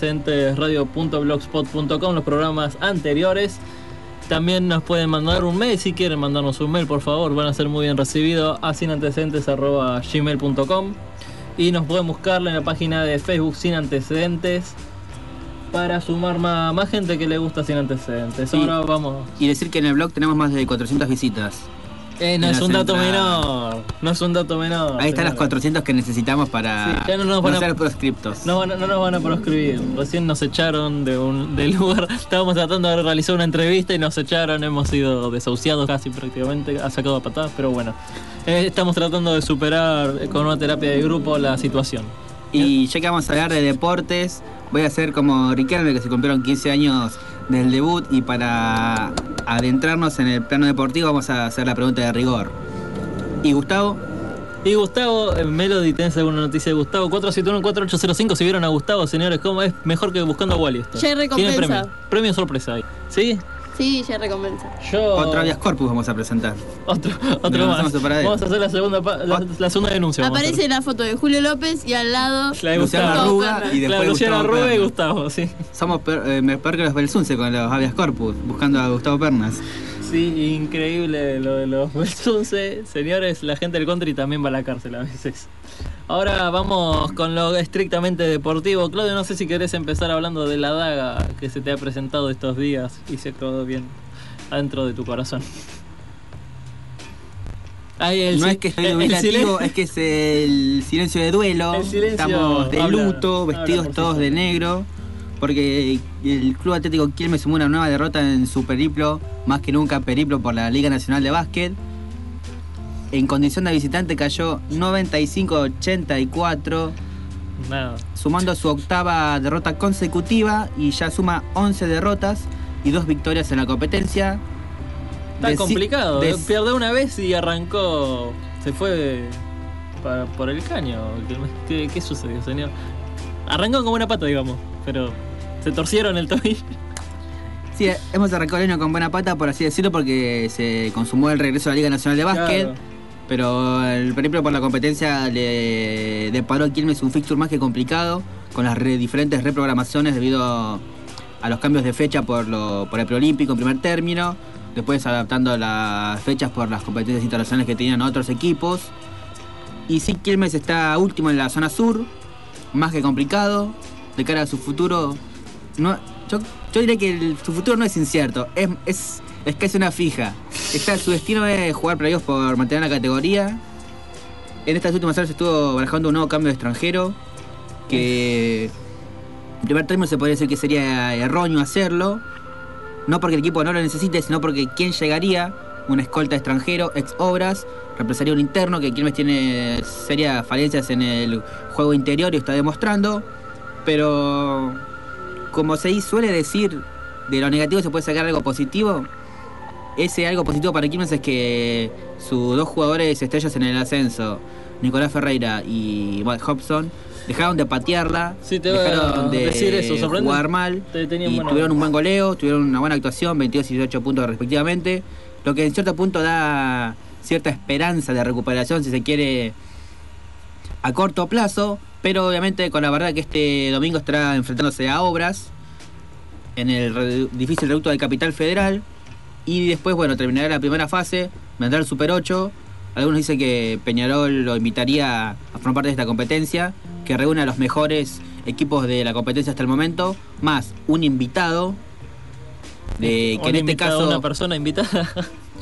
sinantecedentesradio.blogspot.com los programas anteriores. También nos pueden mandar un mail si quieren mandarnos un mail, por favor. Van a ser muy bien recibidos a sinantecedentes@gmail.com. Y nos pueden buscar en la página de Facebook Sin Antecedentes para sumar más gente que le gusta Sin Antecedentes. Sí. Ahora vamos. Y decir que en el blog tenemos más de 400 visitas. No es un dato menor. No es un dato menor. Ahí están las 400 que necesitamos para no ser proscriptos. No nos van a proscribir. Recién nos echaron del lugar. Estábamos tratando de realizar una entrevista y nos echaron. Hemos sido desahuciados casi prácticamente. Ha sacado a patadas, pero bueno. Estamos tratando de superar con una terapia de grupo la situación. Y ya que vamos a hablar de deportes, voy a hacer como Riquelme, que se cumplieron 15 años del debut, y para adentrarnos en el plano deportivo vamos a hacer la pregunta de rigor. ¿Y Gustavo? Melody, ¿tenés alguna noticia de Gustavo? 471-4805, si vieron a Gustavo, señores, ¿cómo es? Mejor que Buscando a Wally esto. Ya hay recompensa. Premio sorpresa ahí. ¿Sí? Sí, ya recompensa. Otro Habeas Corpus vamos a presentar. Otro más. Vamos a hacer la segunda denuncia. Aparece la foto de Julio López y al lado la de Luciano Arruga y después Luciano Arruga y Gustavo, sí. Somos peor que los Belsunce con los Habeas Corpus, buscando a Gustavo Pernas. Sí, increíble lo de los Belsunce. Señores, la gente del country también va a la cárcel a veces. Ahora vamos con lo estrictamente deportivo. Claudio, no sé si querés empezar hablando de la daga que se te ha presentado estos días y se quedó bien adentro de tu corazón. No es que estoy dubitativo, es que es el silencio de duelo. Estamos de luto, vestidos todos de negro, porque el Club Atlético Quilmes sumó una nueva derrota en su periplo, más que nunca periplo por la Liga Nacional de Básquet. En condición de visitante cayó 95-84, sumando su octava derrota consecutiva y ya suma 11 derrotas y 2 victorias en la competencia. Está complicado, pierde una vez y arrancó, se fue por el caño. ¿Qué sucedió, señor? Arrancó como una pata, digamos, pero se torcieron el tobillo. Sí, hemos arrancado el año con buena pata, por así decirlo, porque se consumó el regreso a la Liga Nacional de Básquet. Claro. Pero el periplo por la competencia le deparó a Quilmes un fixture más que complicado, con las diferentes reprogramaciones debido a los cambios de fecha por el preolímpico en primer término, después adaptando las fechas por las competencias internacionales que tenían otros equipos. Y sí, Quilmes está último en la zona sur, más que complicado, de cara a su futuro. Yo diría que su futuro no es incierto, es casi una fija. Su destino es jugar playoffs por mantener la categoría. En estas últimas horas estuvo barajando un nuevo cambio de extranjero, que en primer término se podría decir que sería erróneo hacerlo, no porque el equipo no lo necesite, sino porque quien llegaría un escolta extranjero, ex obras, represaría un interno, que Quilmes tiene serias falencias en el juego interior y está demostrando, pero como se suele decir, de lo negativo se puede sacar algo positivo. Ese algo positivo para Quilmes es que sus 2 jugadores estrellas en el ascenso, Nicolás Ferreira y Matt Hobson, dejaron de patearla, dejaron de decir eso, jugar mal y tuvieron un buen goleo, tuvieron una buena actuación, 22 y 18 puntos respectivamente, lo que en cierto punto da cierta esperanza de recuperación, si se quiere, a corto plazo, pero obviamente con la verdad que este domingo estará enfrentándose a Obras en el difícil reducto del Capital Federal, y después, bueno, terminará la primera fase, vendrá el Super 8. Algunos dicen que Peñarol lo invitaría a formar parte de esta competencia, que reúne a los mejores equipos de la competencia hasta el momento, más un invitado, que en este caso... una persona invitada.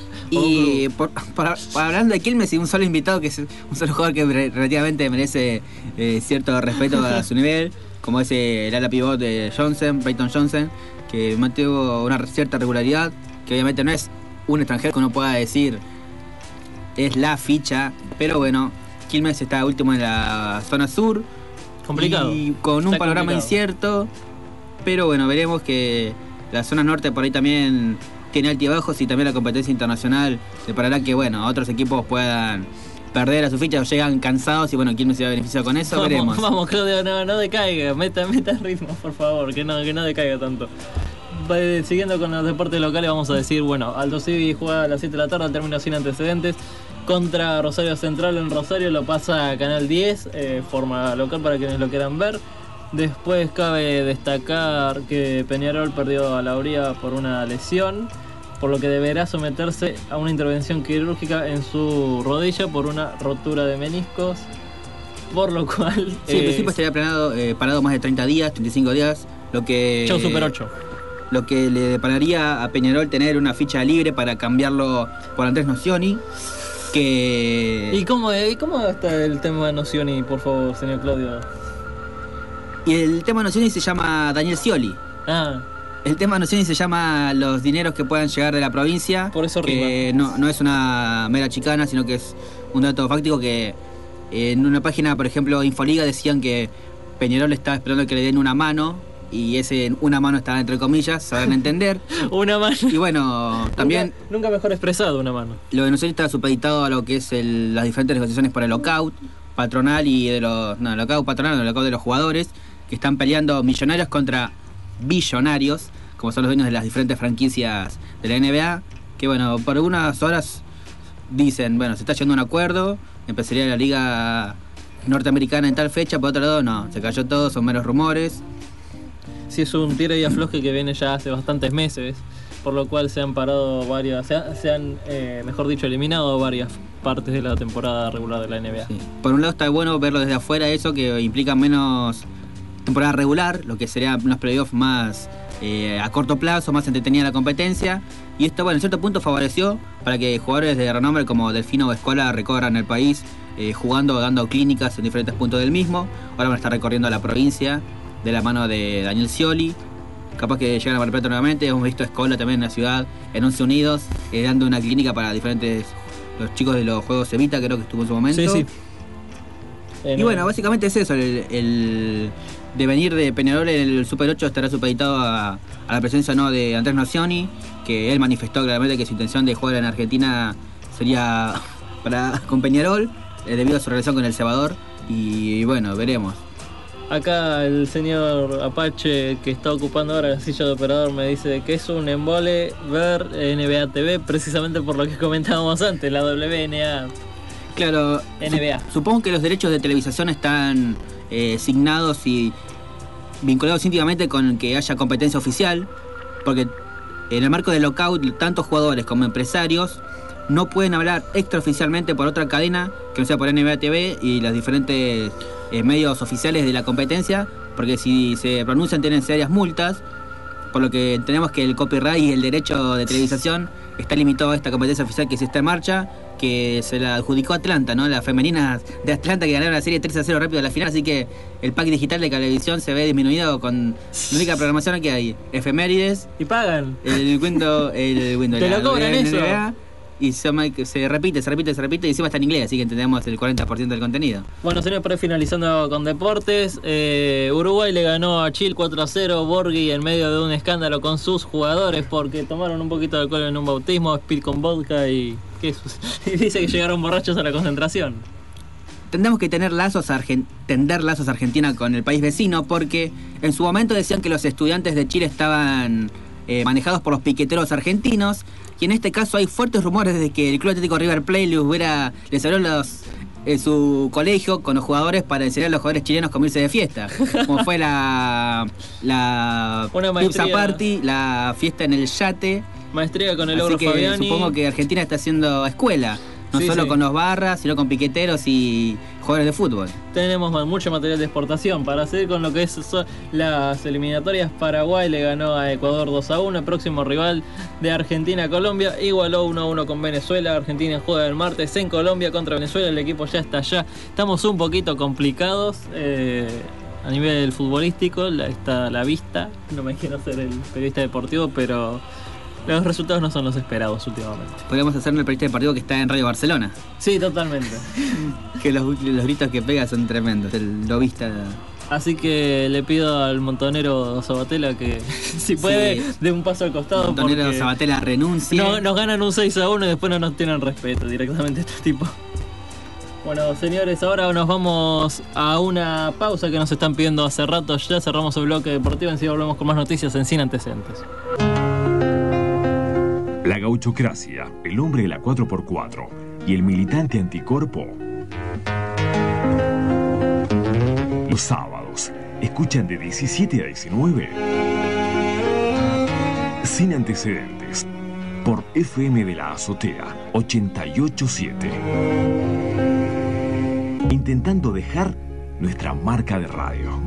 Y hablando de Quilmes, y un solo invitado, que es un solo jugador que relativamente merece cierto respeto a su nivel, como es el ala pivot de Peyton Johnson, que mantuvo una cierta regularidad, que obviamente no es un extranjero que uno pueda decir es la ficha, pero bueno, Quilmes está último en la zona sur, complicado, y con un panorama incierto, pero bueno, veremos que la zona norte por ahí también tiene altibajos, y también la competencia internacional deparará que, bueno, otros equipos puedan perder a sus fichas o llegan cansados, y bueno, Quilmes se va a beneficiar con eso, veremos. Vamos, Claudio, no decaiga, meta el ritmo, por favor, que no decaiga tanto. Siguiendo con los deportes locales, vamos a decir, bueno, Aldo Civi juega a las 7 de la tarde al término sin antecedentes contra Rosario Central en Rosario, lo pasa a Canal 10, forma local para quienes lo quieran ver. Después cabe destacar que Peñarol perdió a Lauría por una lesión, por lo que deberá someterse a una intervención quirúrgica en su rodilla por una rotura de meniscos, por lo cual... Sí, en principio estaría parado más de 30 días, 35 días, lo que... Chau Super 8. Lo que le depararía a Peñarol tener una ficha libre para cambiarlo por Andrés Nocioni, que... ¿Y cómo está el tema de Nocioni, por favor, señor Claudio? Y el tema de Nocioni se llama Daniel Scioli. El tema de Nocioni se llama los dineros que puedan llegar de la provincia. Por eso que no es una mera chicana, sino que es un dato fáctico que en una página, por ejemplo, Infoliga, decían que Peñarol estaba esperando que le den una mano, y ese una mano está entre comillas, saben entender. Una mano. Y bueno, también... Nunca mejor expresado, una mano. Lo de Nocioni está supeditado a lo que es las diferentes negociaciones por el lockout patronal y de los... No, el lockout patronal, el lockout de los jugadores, que están peleando millonarios contra billonarios, como son los dueños de las diferentes franquicias de la NBA, que bueno, por algunas horas dicen, bueno, se está llegando a un acuerdo, empezaría la liga norteamericana en tal fecha, por otro lado no, se cayó todo, son meros rumores. Sí, es un tira y afloje que viene ya hace bastantes meses, por lo cual se han parado mejor dicho, eliminado varias partes de la temporada regular de la NBA. Sí. Por un lado está bueno verlo desde afuera, eso que implica menos temporada regular, lo que serían unos playoffs más a corto plazo, más entretenida la competencia, y esto, bueno, en cierto punto favoreció para que jugadores de renombre como Delfino o Escola recorran el país, jugando, dando clínicas en diferentes puntos del mismo. Ahora van a estar recorriendo la provincia de la mano de Daniel Scioli, capaz que llegan a Mar del Plata nuevamente. Hemos visto a Escola también en la ciudad, en 11 Unidos, dando una clínica para los chicos de los Juegos Evita, creo que estuvo en su momento. Sí. Y bueno, básicamente es eso, el devenir de Peñarol en el Super 8 estará supeditado a la presencia no de Andrés Nocioni, que él manifestó claramente que su intención de jugar en Argentina sería con Peñarol, debido a su relación con el cebador, y bueno, veremos. Acá el señor Apache, que está ocupando ahora la silla de operador, me dice que es un embole ver NBA TV, precisamente por lo que comentábamos antes, la WNA. Claro, NBA. Supongo que los derechos de televisación están signados y vinculados íntimamente con que haya competencia oficial, porque en el marco del lockout, tanto jugadores como empresarios no pueden hablar extraoficialmente por otra cadena que no sea por NBA TV y los diferentes medios oficiales de la competencia, porque si se pronuncian tienen serias multas, por lo que entendemos que el copyright y el derecho de televisación está limitado a esta competencia oficial que se está en marcha, que se la adjudicó Atlanta, ¿no? Las femeninas de Atlanta, que ganaron la serie 3-0 rápido a la final, así que el pack digital de Cablevisión se ve disminuido con la única programación que hay, efemérides. Y pagan. El Windows, te lo cobran eso. y se repite, y encima está en inglés, así que entendemos el 40% del contenido. Bueno, señores, para ir finalizando con deportes, Uruguay le ganó a Chile 4-0, Borghi en medio de un escándalo con sus jugadores porque tomaron un poquito de alcohol en un bautismo, speed con vodka y dice que llegaron borrachos a la concentración. Tendremos que tender lazos Argentina con el país vecino, porque en su momento decían que los estudiantes de Chile estaban manejados por los piqueteros argentinos, y en este caso hay fuertes rumores de que el Club Atlético River Plate les abrió su colegio con los jugadores para enseñar a los jugadores chilenos cómo irse de fiesta, como fue la Pizza Party, la fiesta en el yate. Maestría con el Ogro Fabiani. Supongo que Argentina está haciendo escuela. No solo con los barras, sino con piqueteros y jugadores de fútbol. Tenemos mucho material de exportación. Para seguir con lo que es las eliminatorias, Paraguay le ganó a Ecuador 2-1. El próximo rival de Argentina, Colombia, igualó 1-1 con Venezuela. Argentina juega el martes en Colombia contra Venezuela. El equipo ya está allá. Estamos un poquito complicados a nivel futbolístico. Está a la vista. No me quiero ser el periodista deportivo, pero los resultados no son los esperados últimamente. Podríamos hacerle el periodista deportivo que está en Radio Barcelona. Sí, totalmente. Que los gritos que pega son tremendos, el lobista. Así que le pido al montonero Sabatella que si puede dé un paso al costado. Montonero Sabatella renuncie. No, nos ganan un 6-1 y después no nos tienen respeto directamente estos tipos. Bueno, señores, ahora nos vamos a una pausa que nos están pidiendo hace rato. Ya cerramos el bloque deportivo, enseguida volvemos con más noticias en Sin Antecedentes. La gauchocracia, el hombre de la 4x4 y el militante anticorpo. Los sábados, escuchan de 17 a 19. Sin Antecedentes, por FM de la Azotea 88.7. Intentando dejar nuestra marca de radio.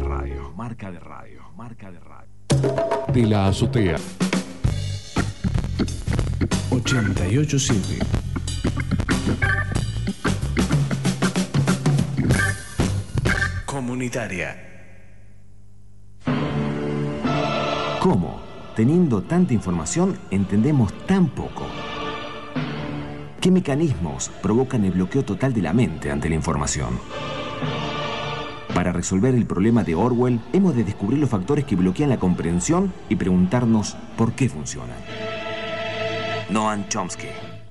De la Azotea 88.7. Comunitaria. ¿Cómo? Teniendo tanta información, entendemos tan poco. ¿Qué mecanismos provocan el bloqueo total de la mente ante la información? Para resolver el problema de Orwell, hemos de descubrir los factores que bloquean la comprensión y preguntarnos por qué funcionan. Noam Chomsky.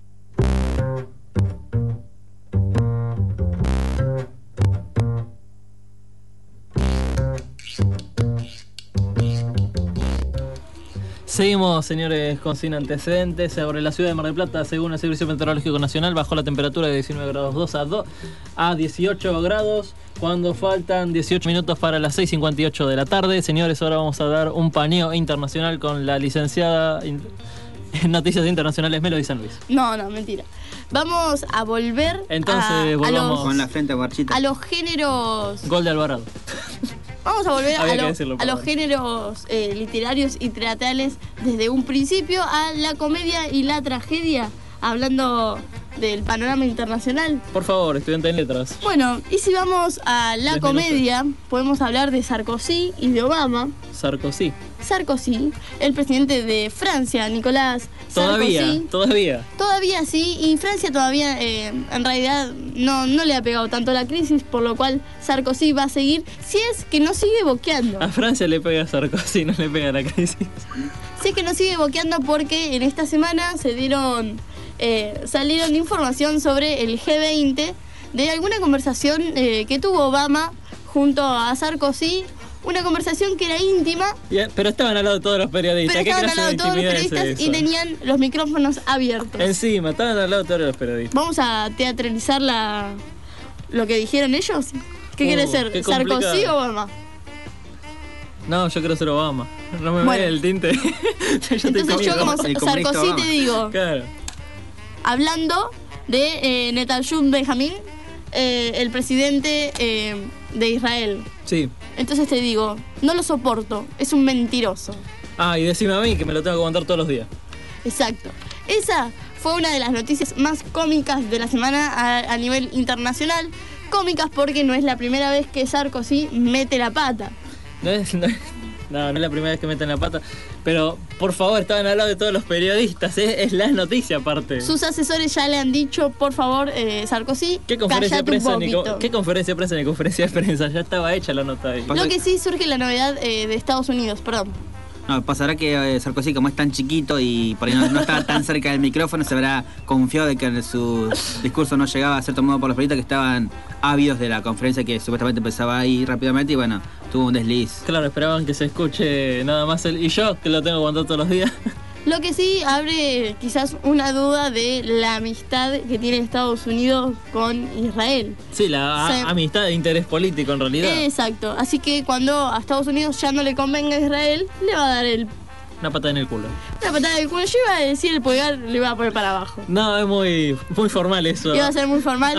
Seguimos, señores, con Sin Antecedentes. Sobre la ciudad de Mar del Plata, según el Servicio Meteorológico Nacional, bajó la temperatura de 19 grados 2 a 18 grados, cuando faltan 18 minutos para las 6:58 de la tarde. Señores, ahora vamos a dar un paneo internacional con la licenciada en Noticias Internacionales, Melody San Luis. No, mentira. Vamos a volver volvamos con la frente marchita a los géneros. Gol de Alvarado. Vamos a volver a los géneros literarios y teatrales desde un principio, a la comedia y la tragedia, hablando del panorama internacional. Por favor, estudiante en letras. Bueno, y si vamos a la comedia, podemos hablar de Sarkozy y de Obama. Sarkozy, el presidente de Francia, Nicolás Sarkozy. Todavía sí, y Francia todavía en realidad no le ha pegado tanto la crisis, por lo cual Sarkozy va a seguir, si es que no sigue boqueando. A Francia le pega a Sarkozy, no le pega la crisis. Si es que no sigue boqueando, porque en esta semana salieron información sobre el G20 de alguna conversación que tuvo Obama junto a Sarkozy. Una conversación que era íntima. Pero estaban al lado de todos los periodistas. Y tenían los micrófonos abiertos. Encima, estaban al lado de todos los periodistas. Vamos a teatralizar lo que dijeron ellos. ¿Qué quiere ser? ¿Sarkozy o Obama? No, yo quiero ser Obama. No me ve el tinte. Entonces yo como Sarkozy te digo. Claro. Hablando de Netanyahu Benjamín, el presidente de Israel. Sí. Entonces te digo, no lo soporto, es un mentiroso. Y decime a mí que me lo tengo que aguantar todos los días. Exacto. Esa fue una de las noticias más cómicas de la semana a nivel internacional. Cómicas porque no es la primera vez que Sarkozy mete la pata. No es la primera vez que meten la pata. Pero, por favor, estaban al lado de todos los periodistas, es la noticia aparte. Sus asesores ya le han dicho, por favor, Sarkozy, ¿Qué conferencia de prensa ni conferencia de prensa? Ya estaba hecha la nota ahí. Lo que sí surge la novedad de Estados Unidos, perdón. No, pasará que Sarkozy, como es tan chiquito y por ahí no está tan cerca del micrófono, se habrá confiado de que su discurso no llegaba a ser tomado por los periodistas que estaban ávidos de la conferencia que supuestamente empezaba ahí rápidamente y bueno, tuvo un desliz. Claro, esperaban que se escuche nada más él y yo, que lo tengo que aguantar todos los días. Lo que sí abre quizás una duda de la amistad que tiene Estados Unidos con Israel. Sí, la amistad de interés político en realidad. Exacto, así que cuando a Estados Unidos ya no le convenga a Israel, le va a dar una patada en el culo. Una patada en el culo. Yo iba a decir el pulgar, le iba a poner para abajo. No, es muy formal eso. Iba a ser muy formal.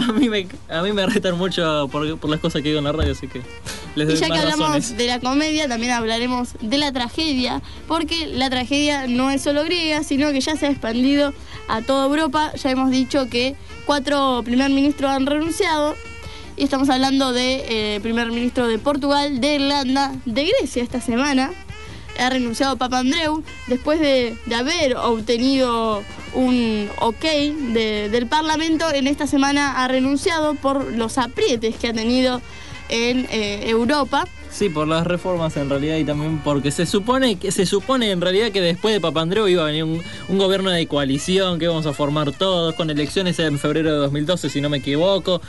A mí me retan mucho por las cosas que digo en la radio, así que les doy y ya más que hablamos razones. de la comedia, también hablaremos de la tragedia, porque la tragedia no es solo griega, sino que ya se ha expandido a toda Europa. Ya hemos dicho que 4 primer ministros han renunciado. Y estamos hablando de primer ministro de Portugal, de Irlanda, de Grecia esta semana. Ha renunciado Papandreou después de haber obtenido un ok del Parlamento. En esta semana ha renunciado por los aprietes que ha tenido en Europa. Sí, por las reformas en realidad y también porque se supone en realidad que después de Papandreou iba a venir un gobierno de coalición que íbamos a formar todos con elecciones en febrero de 2012 si no me equivoco,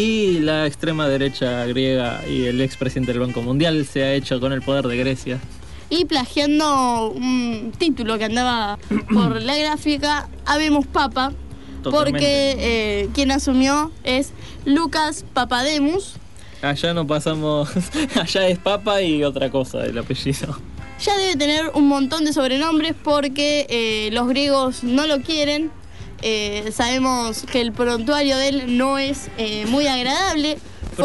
y la extrema derecha griega y el expresidente del Banco Mundial se ha hecho con el poder de Grecia. Y plagiando un título que andaba por la gráfica, habemos Papa. Totalmente. Porque quien asumió es Lucas Papademos. Allá no pasamos, allá es Papa y otra cosa el apellido. Ya debe tener un montón de sobrenombres porque los griegos no lo quieren. Sabemos que el prontuario de él no es muy agradable.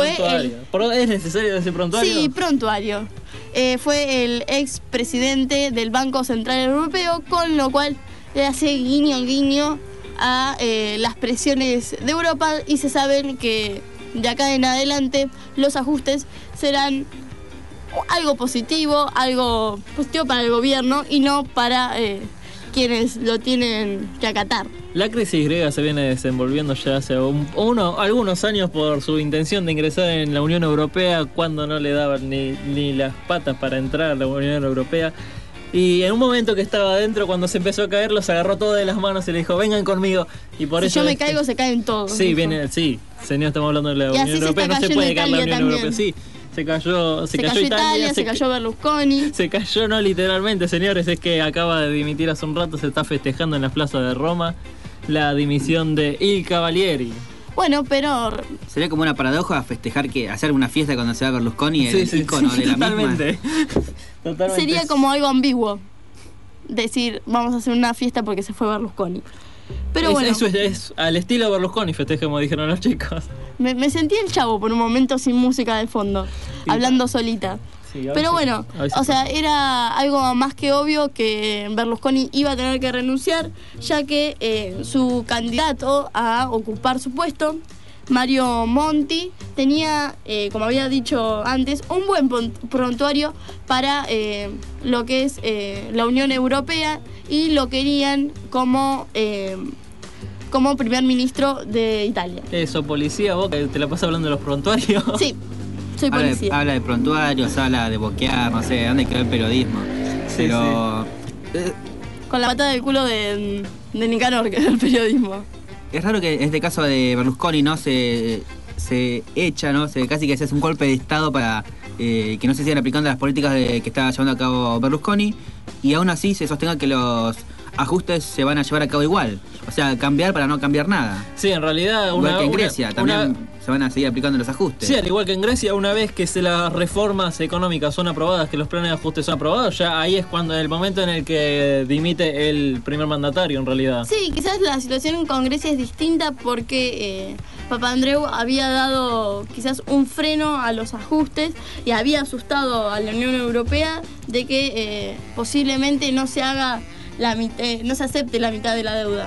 ¿Es necesario ese prontuario? Sí, prontuario. Fue el expresidente del Banco Central Europeo, con lo cual le hace guiño a las presiones de Europa y se saben que de acá en adelante los ajustes serán algo positivo para el gobierno y no para quienes lo tienen que acatar. La crisis griega se viene desenvolviendo ya hace algunos años por su intención de ingresar en la Unión Europea cuando no le daban ni las patas para entrar a la Unión Europea. Y en un momento que estaba adentro, cuando se empezó a caer, los agarró todos de las manos y le dijo, vengan conmigo. Y por si eso yo me caigo, se caen todos. Sí, señor, estamos hablando de la Unión Europea, no se puede caer la Unión Europea. Sí, se cayó Italia, se cayó Berlusconi. Se cayó, no literalmente, señores, es que acaba de dimitir hace un rato, se está festejando en la plaza de Roma la dimisión de Il Cavalieri. Bueno, pero sería como una paradoja festejar hacer una fiesta cuando se va Berlusconi, el ícono de la totalmente. Totalmente. Sería como algo ambiguo decir, vamos a hacer una fiesta porque se fue Berlusconi. Pero bueno, eso es al estilo Berlusconi, festejemos, dijeron los chicos. Me sentí el Chavo por un momento sin música de fondo, hablando solita. Sí, pero bueno, o sea, era algo más que obvio que Berlusconi iba a tener que renunciar, ya que su candidato a ocupar su puesto, Mario Monti, tenía, como había dicho antes, un buen prontuario para lo que es la Unión Europea y lo querían como primer ministro de Italia. Eso, policía, vos que te la pasas hablando de los prontuarios. Sí. Soy policía. Habla de prontuarios, habla de boquear, no sé, ¿dónde quedó el periodismo? Sí, pero con la patada del culo de Nicanor, que es el periodismo. Es raro que en este caso de Berlusconi no se echa, ¿no? Casi que se hace un golpe de Estado para que no se sigan aplicando las políticas que estaba llevando a cabo Berlusconi y aún así se sostenga que los ajustes se van a llevar a cabo igual. O sea, cambiar para no cambiar nada. Sí, en realidad igual que en Grecia también se van a seguir aplicando los ajustes. Sí, al igual que en Grecia, una vez que las reformas económicas son aprobadas, que los planes de ajuste son aprobados, ya ahí es cuando el momento en el que dimite el primer mandatario, en realidad. Sí, quizás la situación con Grecia es distinta porque Papandreou había dado quizás un freno a los ajustes y había asustado a la Unión Europea de que posiblemente no se haga no se acepte la mitad de la deuda.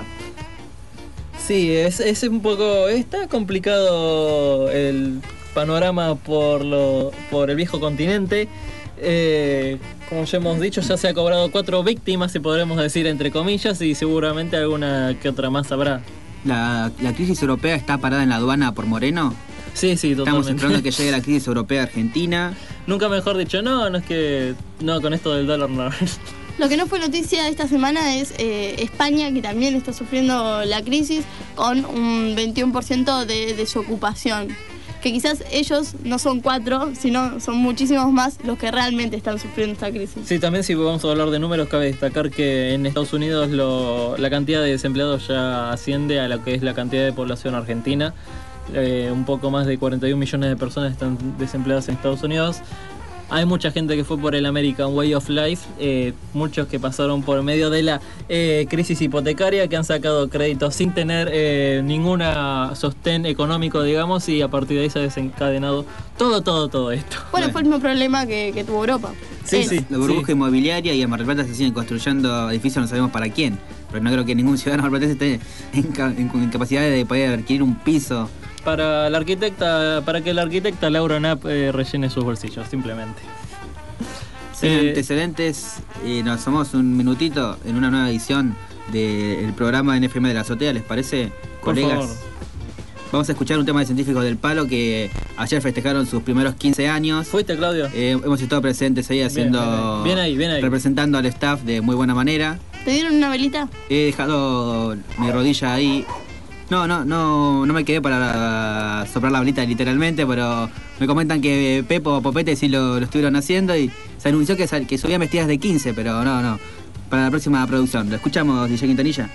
Sí, es un poco... Está complicado el panorama por el viejo continente. Como ya hemos dicho, ya se ha cobrado 4 víctimas, si podremos decir entre comillas, y seguramente alguna que otra más habrá. ¿La crisis europea está parada en la aduana por Moreno? Sí, totalmente. Estamos esperando que llegue la crisis europea argentina. Nunca mejor dicho, no es que... No, con esto del dólar no. Lo que no fue noticia esta semana es España, que también está sufriendo la crisis con un 21% de desocupación. Que quizás ellos no son 4, sino son muchísimos más los que realmente están sufriendo esta crisis. Sí, también si vamos a hablar de números, cabe destacar que en Estados Unidos la cantidad de desempleados ya asciende a lo que es la cantidad de población argentina. Un poco más de 41 millones de personas están desempleadas en Estados Unidos. Hay mucha gente que fue por el American Way of Life, muchos que pasaron por medio de la crisis hipotecaria, que han sacado créditos sin tener ninguna sostén económico, digamos, y a partir de ahí se ha desencadenado todo esto. Bueno, fue el mismo problema que tuvo Europa. Sí. La burbuja inmobiliaria, y en Mar del Plata se siguen construyendo edificios, no sabemos para quién. Pero no creo que ningún ciudadano marplatense esté en capacidad de poder adquirir un piso. Para que la arquitecta Laura Knapp rellene sus bolsillos, simplemente. Sin antecedentes, nos tomamos un minutito en una nueva edición del programa NFM de la Azotea, ¿les parece, colegas? Por favor. Vamos a escuchar un tema de Científicos del Palo, que ayer festejaron sus primeros 15 años. ¿Fuiste, Claudio? Hemos estado presentes ahí haciendo... Bien ahí. Representando al staff de muy buena manera. ¿Te dieron una velita? He dejado mi rodilla ahí. No me quedé para soplar la velita literalmente, pero me comentan que Pepo o Popete sí lo estuvieron haciendo, y se anunció que subían vestidas de 15, pero no. Para la próxima producción. ¿Lo escuchamos, DJ Quintanilla?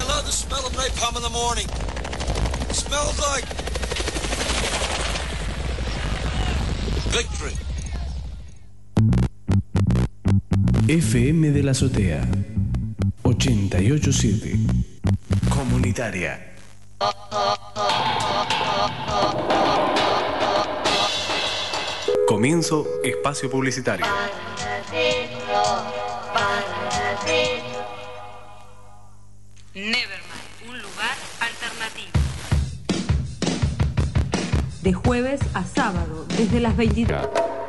I love the smell of napalm in the morning. It smells like victory. FM de la Azotea 88.7 Comunitaria. Comienzo espacio publicitario. Nevermind, un lugar alternativo. De jueves a sábado, desde las 23.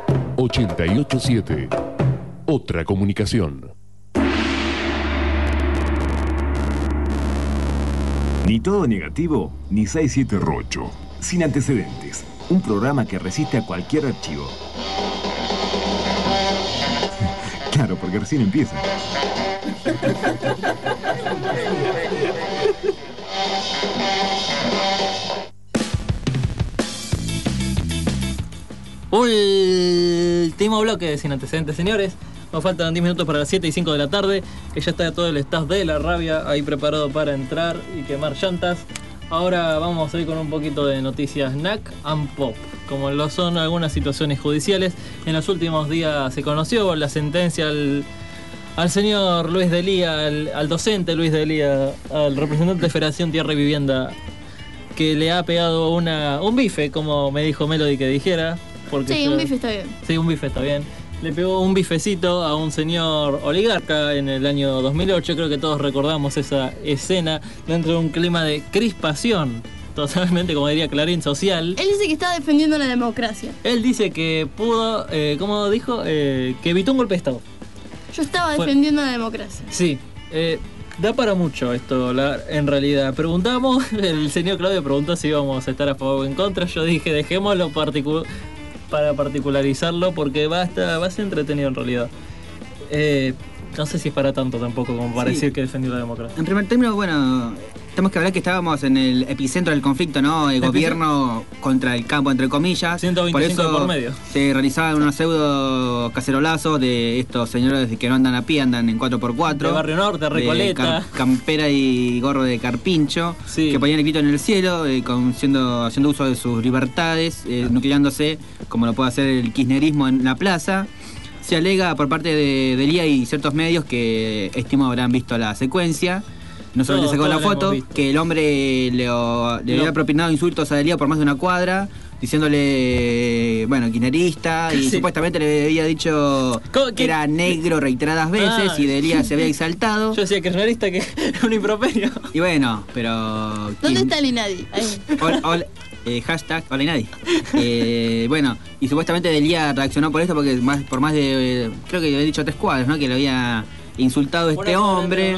88.7 Otra comunicación. Ni todo negativo, ni 6-7 rocho. Sin antecedentes. Un programa que resiste a cualquier archivo. Claro, porque recién empieza. Último bloque de Sin Antecedentes, señores. Nos faltan 10 minutos para las 7 y 5 de la tarde. Que ya está todo el staff de La Rabia ahí preparado para entrar y quemar llantas. Ahora vamos a ir con un poquito de noticias NAC and Pop. Como lo son algunas situaciones judiciales. En los últimos días se conoció la sentencia al señor Luis Delía, al docente Luis Delía, al representante de Federación Tierra y Vivienda, que le ha pegado un bife, como me dijo Melody que dijera. Porque sí, un bife está bien. Sí, un bife está bien. Le pegó un bifecito a un señor oligarca en el año 2008. Creo que todos recordamos esa escena dentro de un clima de crispación, totalmente, como diría Clarín, social. Él dice que está defendiendo la democracia. Él dice que pudo, ¿cómo dijo? Que evitó un golpe de Estado. Yo estaba defendiendo la democracia. Sí, da para mucho esto, en realidad. Preguntamos, el señor Claudio preguntó si íbamos a estar a favor o en contra. Yo dije, dejémoslo para particularizarlo porque va a ser entretenido en realidad. No sé si es para tanto tampoco como para decir que defendió la democracia. En primer término, bueno, tenemos que hablar que estábamos en el epicentro del conflicto, ¿no? El gobierno contra el campo, entre comillas. 125 por eso por medio. Se realizaban unos pseudo cacerolazos de estos señores que no andan a pie, andan en 4x4. De Barrio Norte, Recoleta. Campera y gorro de carpincho. Sí. Que ponían el grito en el cielo, haciendo uso de sus libertades, nucleándose, como lo puede hacer el kirchnerismo en la plaza. Se alega por parte de Delía y ciertos medios que estimo habrán visto la secuencia. No solamente sacó la foto, que el hombre le había propinado insultos a Delía por más de una cuadra, diciéndole, bueno, kirchnerista, y supuestamente le había dicho que era negro reiteradas veces, y Delía se había exaltado. Yo decía kirchnerista, que es un improperio. Y bueno, pero... ¿Dónde está el INADI? Hashtag hola y nadie. Bueno, y supuestamente Delía reaccionó por esto porque por más de, creo que había dicho 3 cuadras, ¿no? Que le había insultado a este hombre.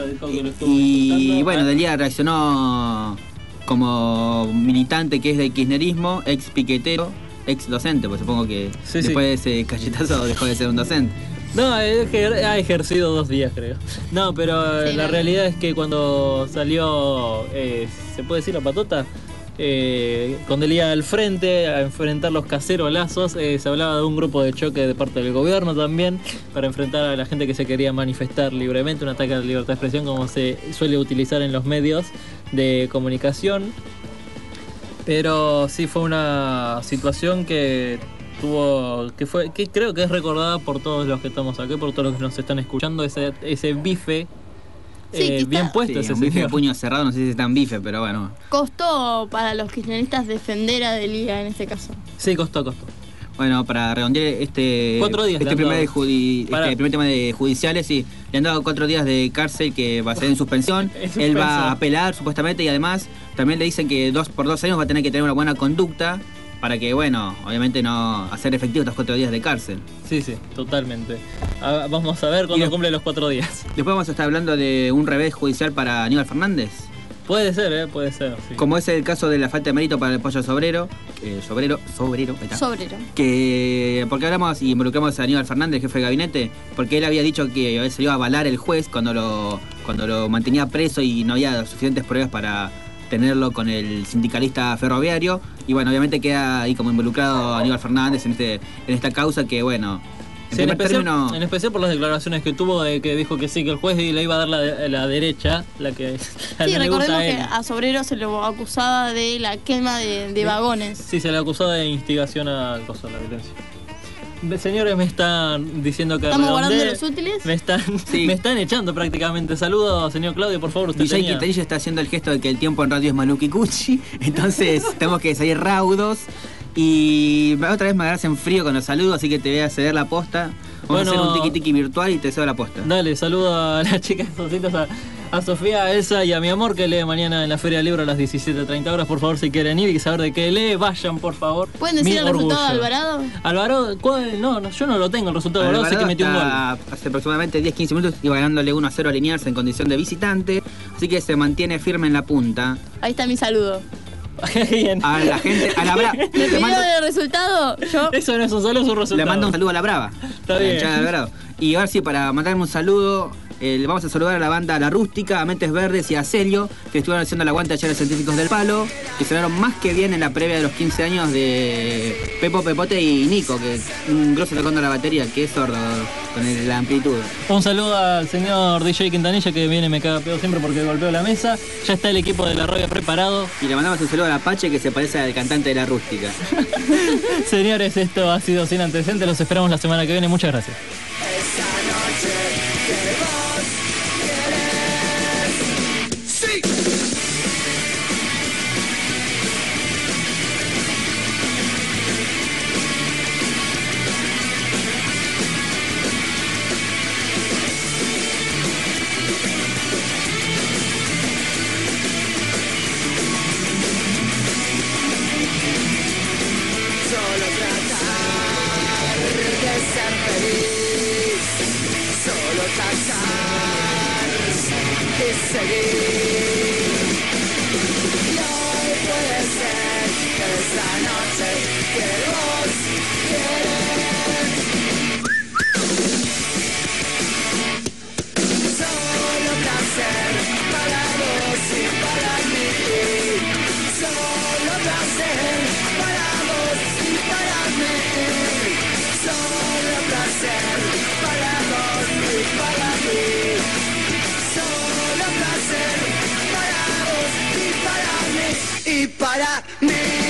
Y bueno, Delía reaccionó como militante que es del kirchnerismo, ex piquetero, ex docente, pues supongo que después de ese cachetazo dejó de ser un docente. No, ha ejercido 2 días, creo. No, pero la realidad es que cuando salió, ¿se puede decir la patota? Con Delía al frente a enfrentar los cacerolazos, se hablaba de un grupo de choque de parte del gobierno también para enfrentar a la gente que se quería manifestar libremente, un ataque a la libertad de expresión como se suele utilizar en los medios de comunicación. Pero sí fue una situación que creo que es recordada por todos los que estamos aquí, por todos los que nos están escuchando, ese bife. Bien puesto ese un bife de puño cerrado, no sé si es tan bife, pero bueno. Costó para los kirchneristas defender a Delía en este caso. Sí, costó. Bueno, para redondear este 4 días primer tema de judiciales, sí, le han dado 4 días de cárcel que va a ser en suspensión. Él va a apelar supuestamente y además también le dicen que por 2 años va a tener que tener una buena conducta para que, bueno, obviamente no hacer efectivo estos 4 días de cárcel. Sí, totalmente. Vamos a ver cuándo cumple los 4 días. Después vamos a estar hablando de un revés judicial para Aníbal Fernández. Puede ser, puede ser, sí. Como es el caso de la falta de mérito para el pollo sobrero. Sobrero, ahí está. Sobrero. Porque hablamos y involucramos a Aníbal Fernández, jefe de gabinete, porque él había dicho que se iba a avalar el juez cuando lo mantenía preso y no había suficientes pruebas para tenerlo con el sindicalista ferroviario. Y bueno, obviamente queda ahí como involucrado Aníbal Fernández en esta causa que, bueno, Sí, en especial por las declaraciones que tuvo de que dijo que sí, que el juez le iba a dar la derecha, la que sí, recordemos que a Sobrero se lo acusaba de la quema de vagones. Sí, se le acusaba de instigación a la violencia. Señores, me están diciendo que ¿estamos guardando los útiles? Me están echando prácticamente. Saludos, señor Claudio, por favor. DJ Quintanilla está haciendo el gesto de que el tiempo en radio es Maluki Cucci, entonces tenemos que salir raudos. Y otra vez me agarras en frío con los saludos, así que te voy a ceder la posta. Vamos a hacer un tiki-tiki virtual y te cedo la posta. Dale, saludo a las chicas socitas, a Sofía, a Elsa y a mi amor, que lee mañana en la Feria del Libro a las 17:30 horas. Por favor, si quieren ir y saber de qué lee, vayan, por favor. ¿Pueden decir el resultado de Alvarado? Alvarado, no, yo no lo tengo, el resultado de Alvarado, sé que metió un gol. Hace aproximadamente 10-15 minutos iba ganándole 1-0 a Liniers en condición de visitante, así que se mantiene firme en la punta. Ahí está mi saludo. Bien. A la gente, a la Brava. ¿Le pidió el resultado? Yo. Eso no es un saludo, es un resultado. Le mando un saludo a la Brava. Está bien. Y ahora sí, para mandarme un saludo, vamos a saludar a la banda La Rústica, a Mentes Verdes y a Celio, que estuvieron haciendo el aguante ayer a Científicos del Palo, que sonaron más que bien en la previa de los 15 años de Pepo, Pepote y Nico, que es un grosso tocando la batería, que es sordo con la amplitud. Un saludo al señor DJ Quintanilla, que viene y me caga pedo siempre porque golpeo la mesa. Ya está el equipo de La Rabia preparado. Y le mandamos un saludo al Apache, que se parece al cantante de La Rústica. Señores, esto ha sido Sin Antecedentes. Los esperamos la semana que viene. Muchas gracias. Y para mí.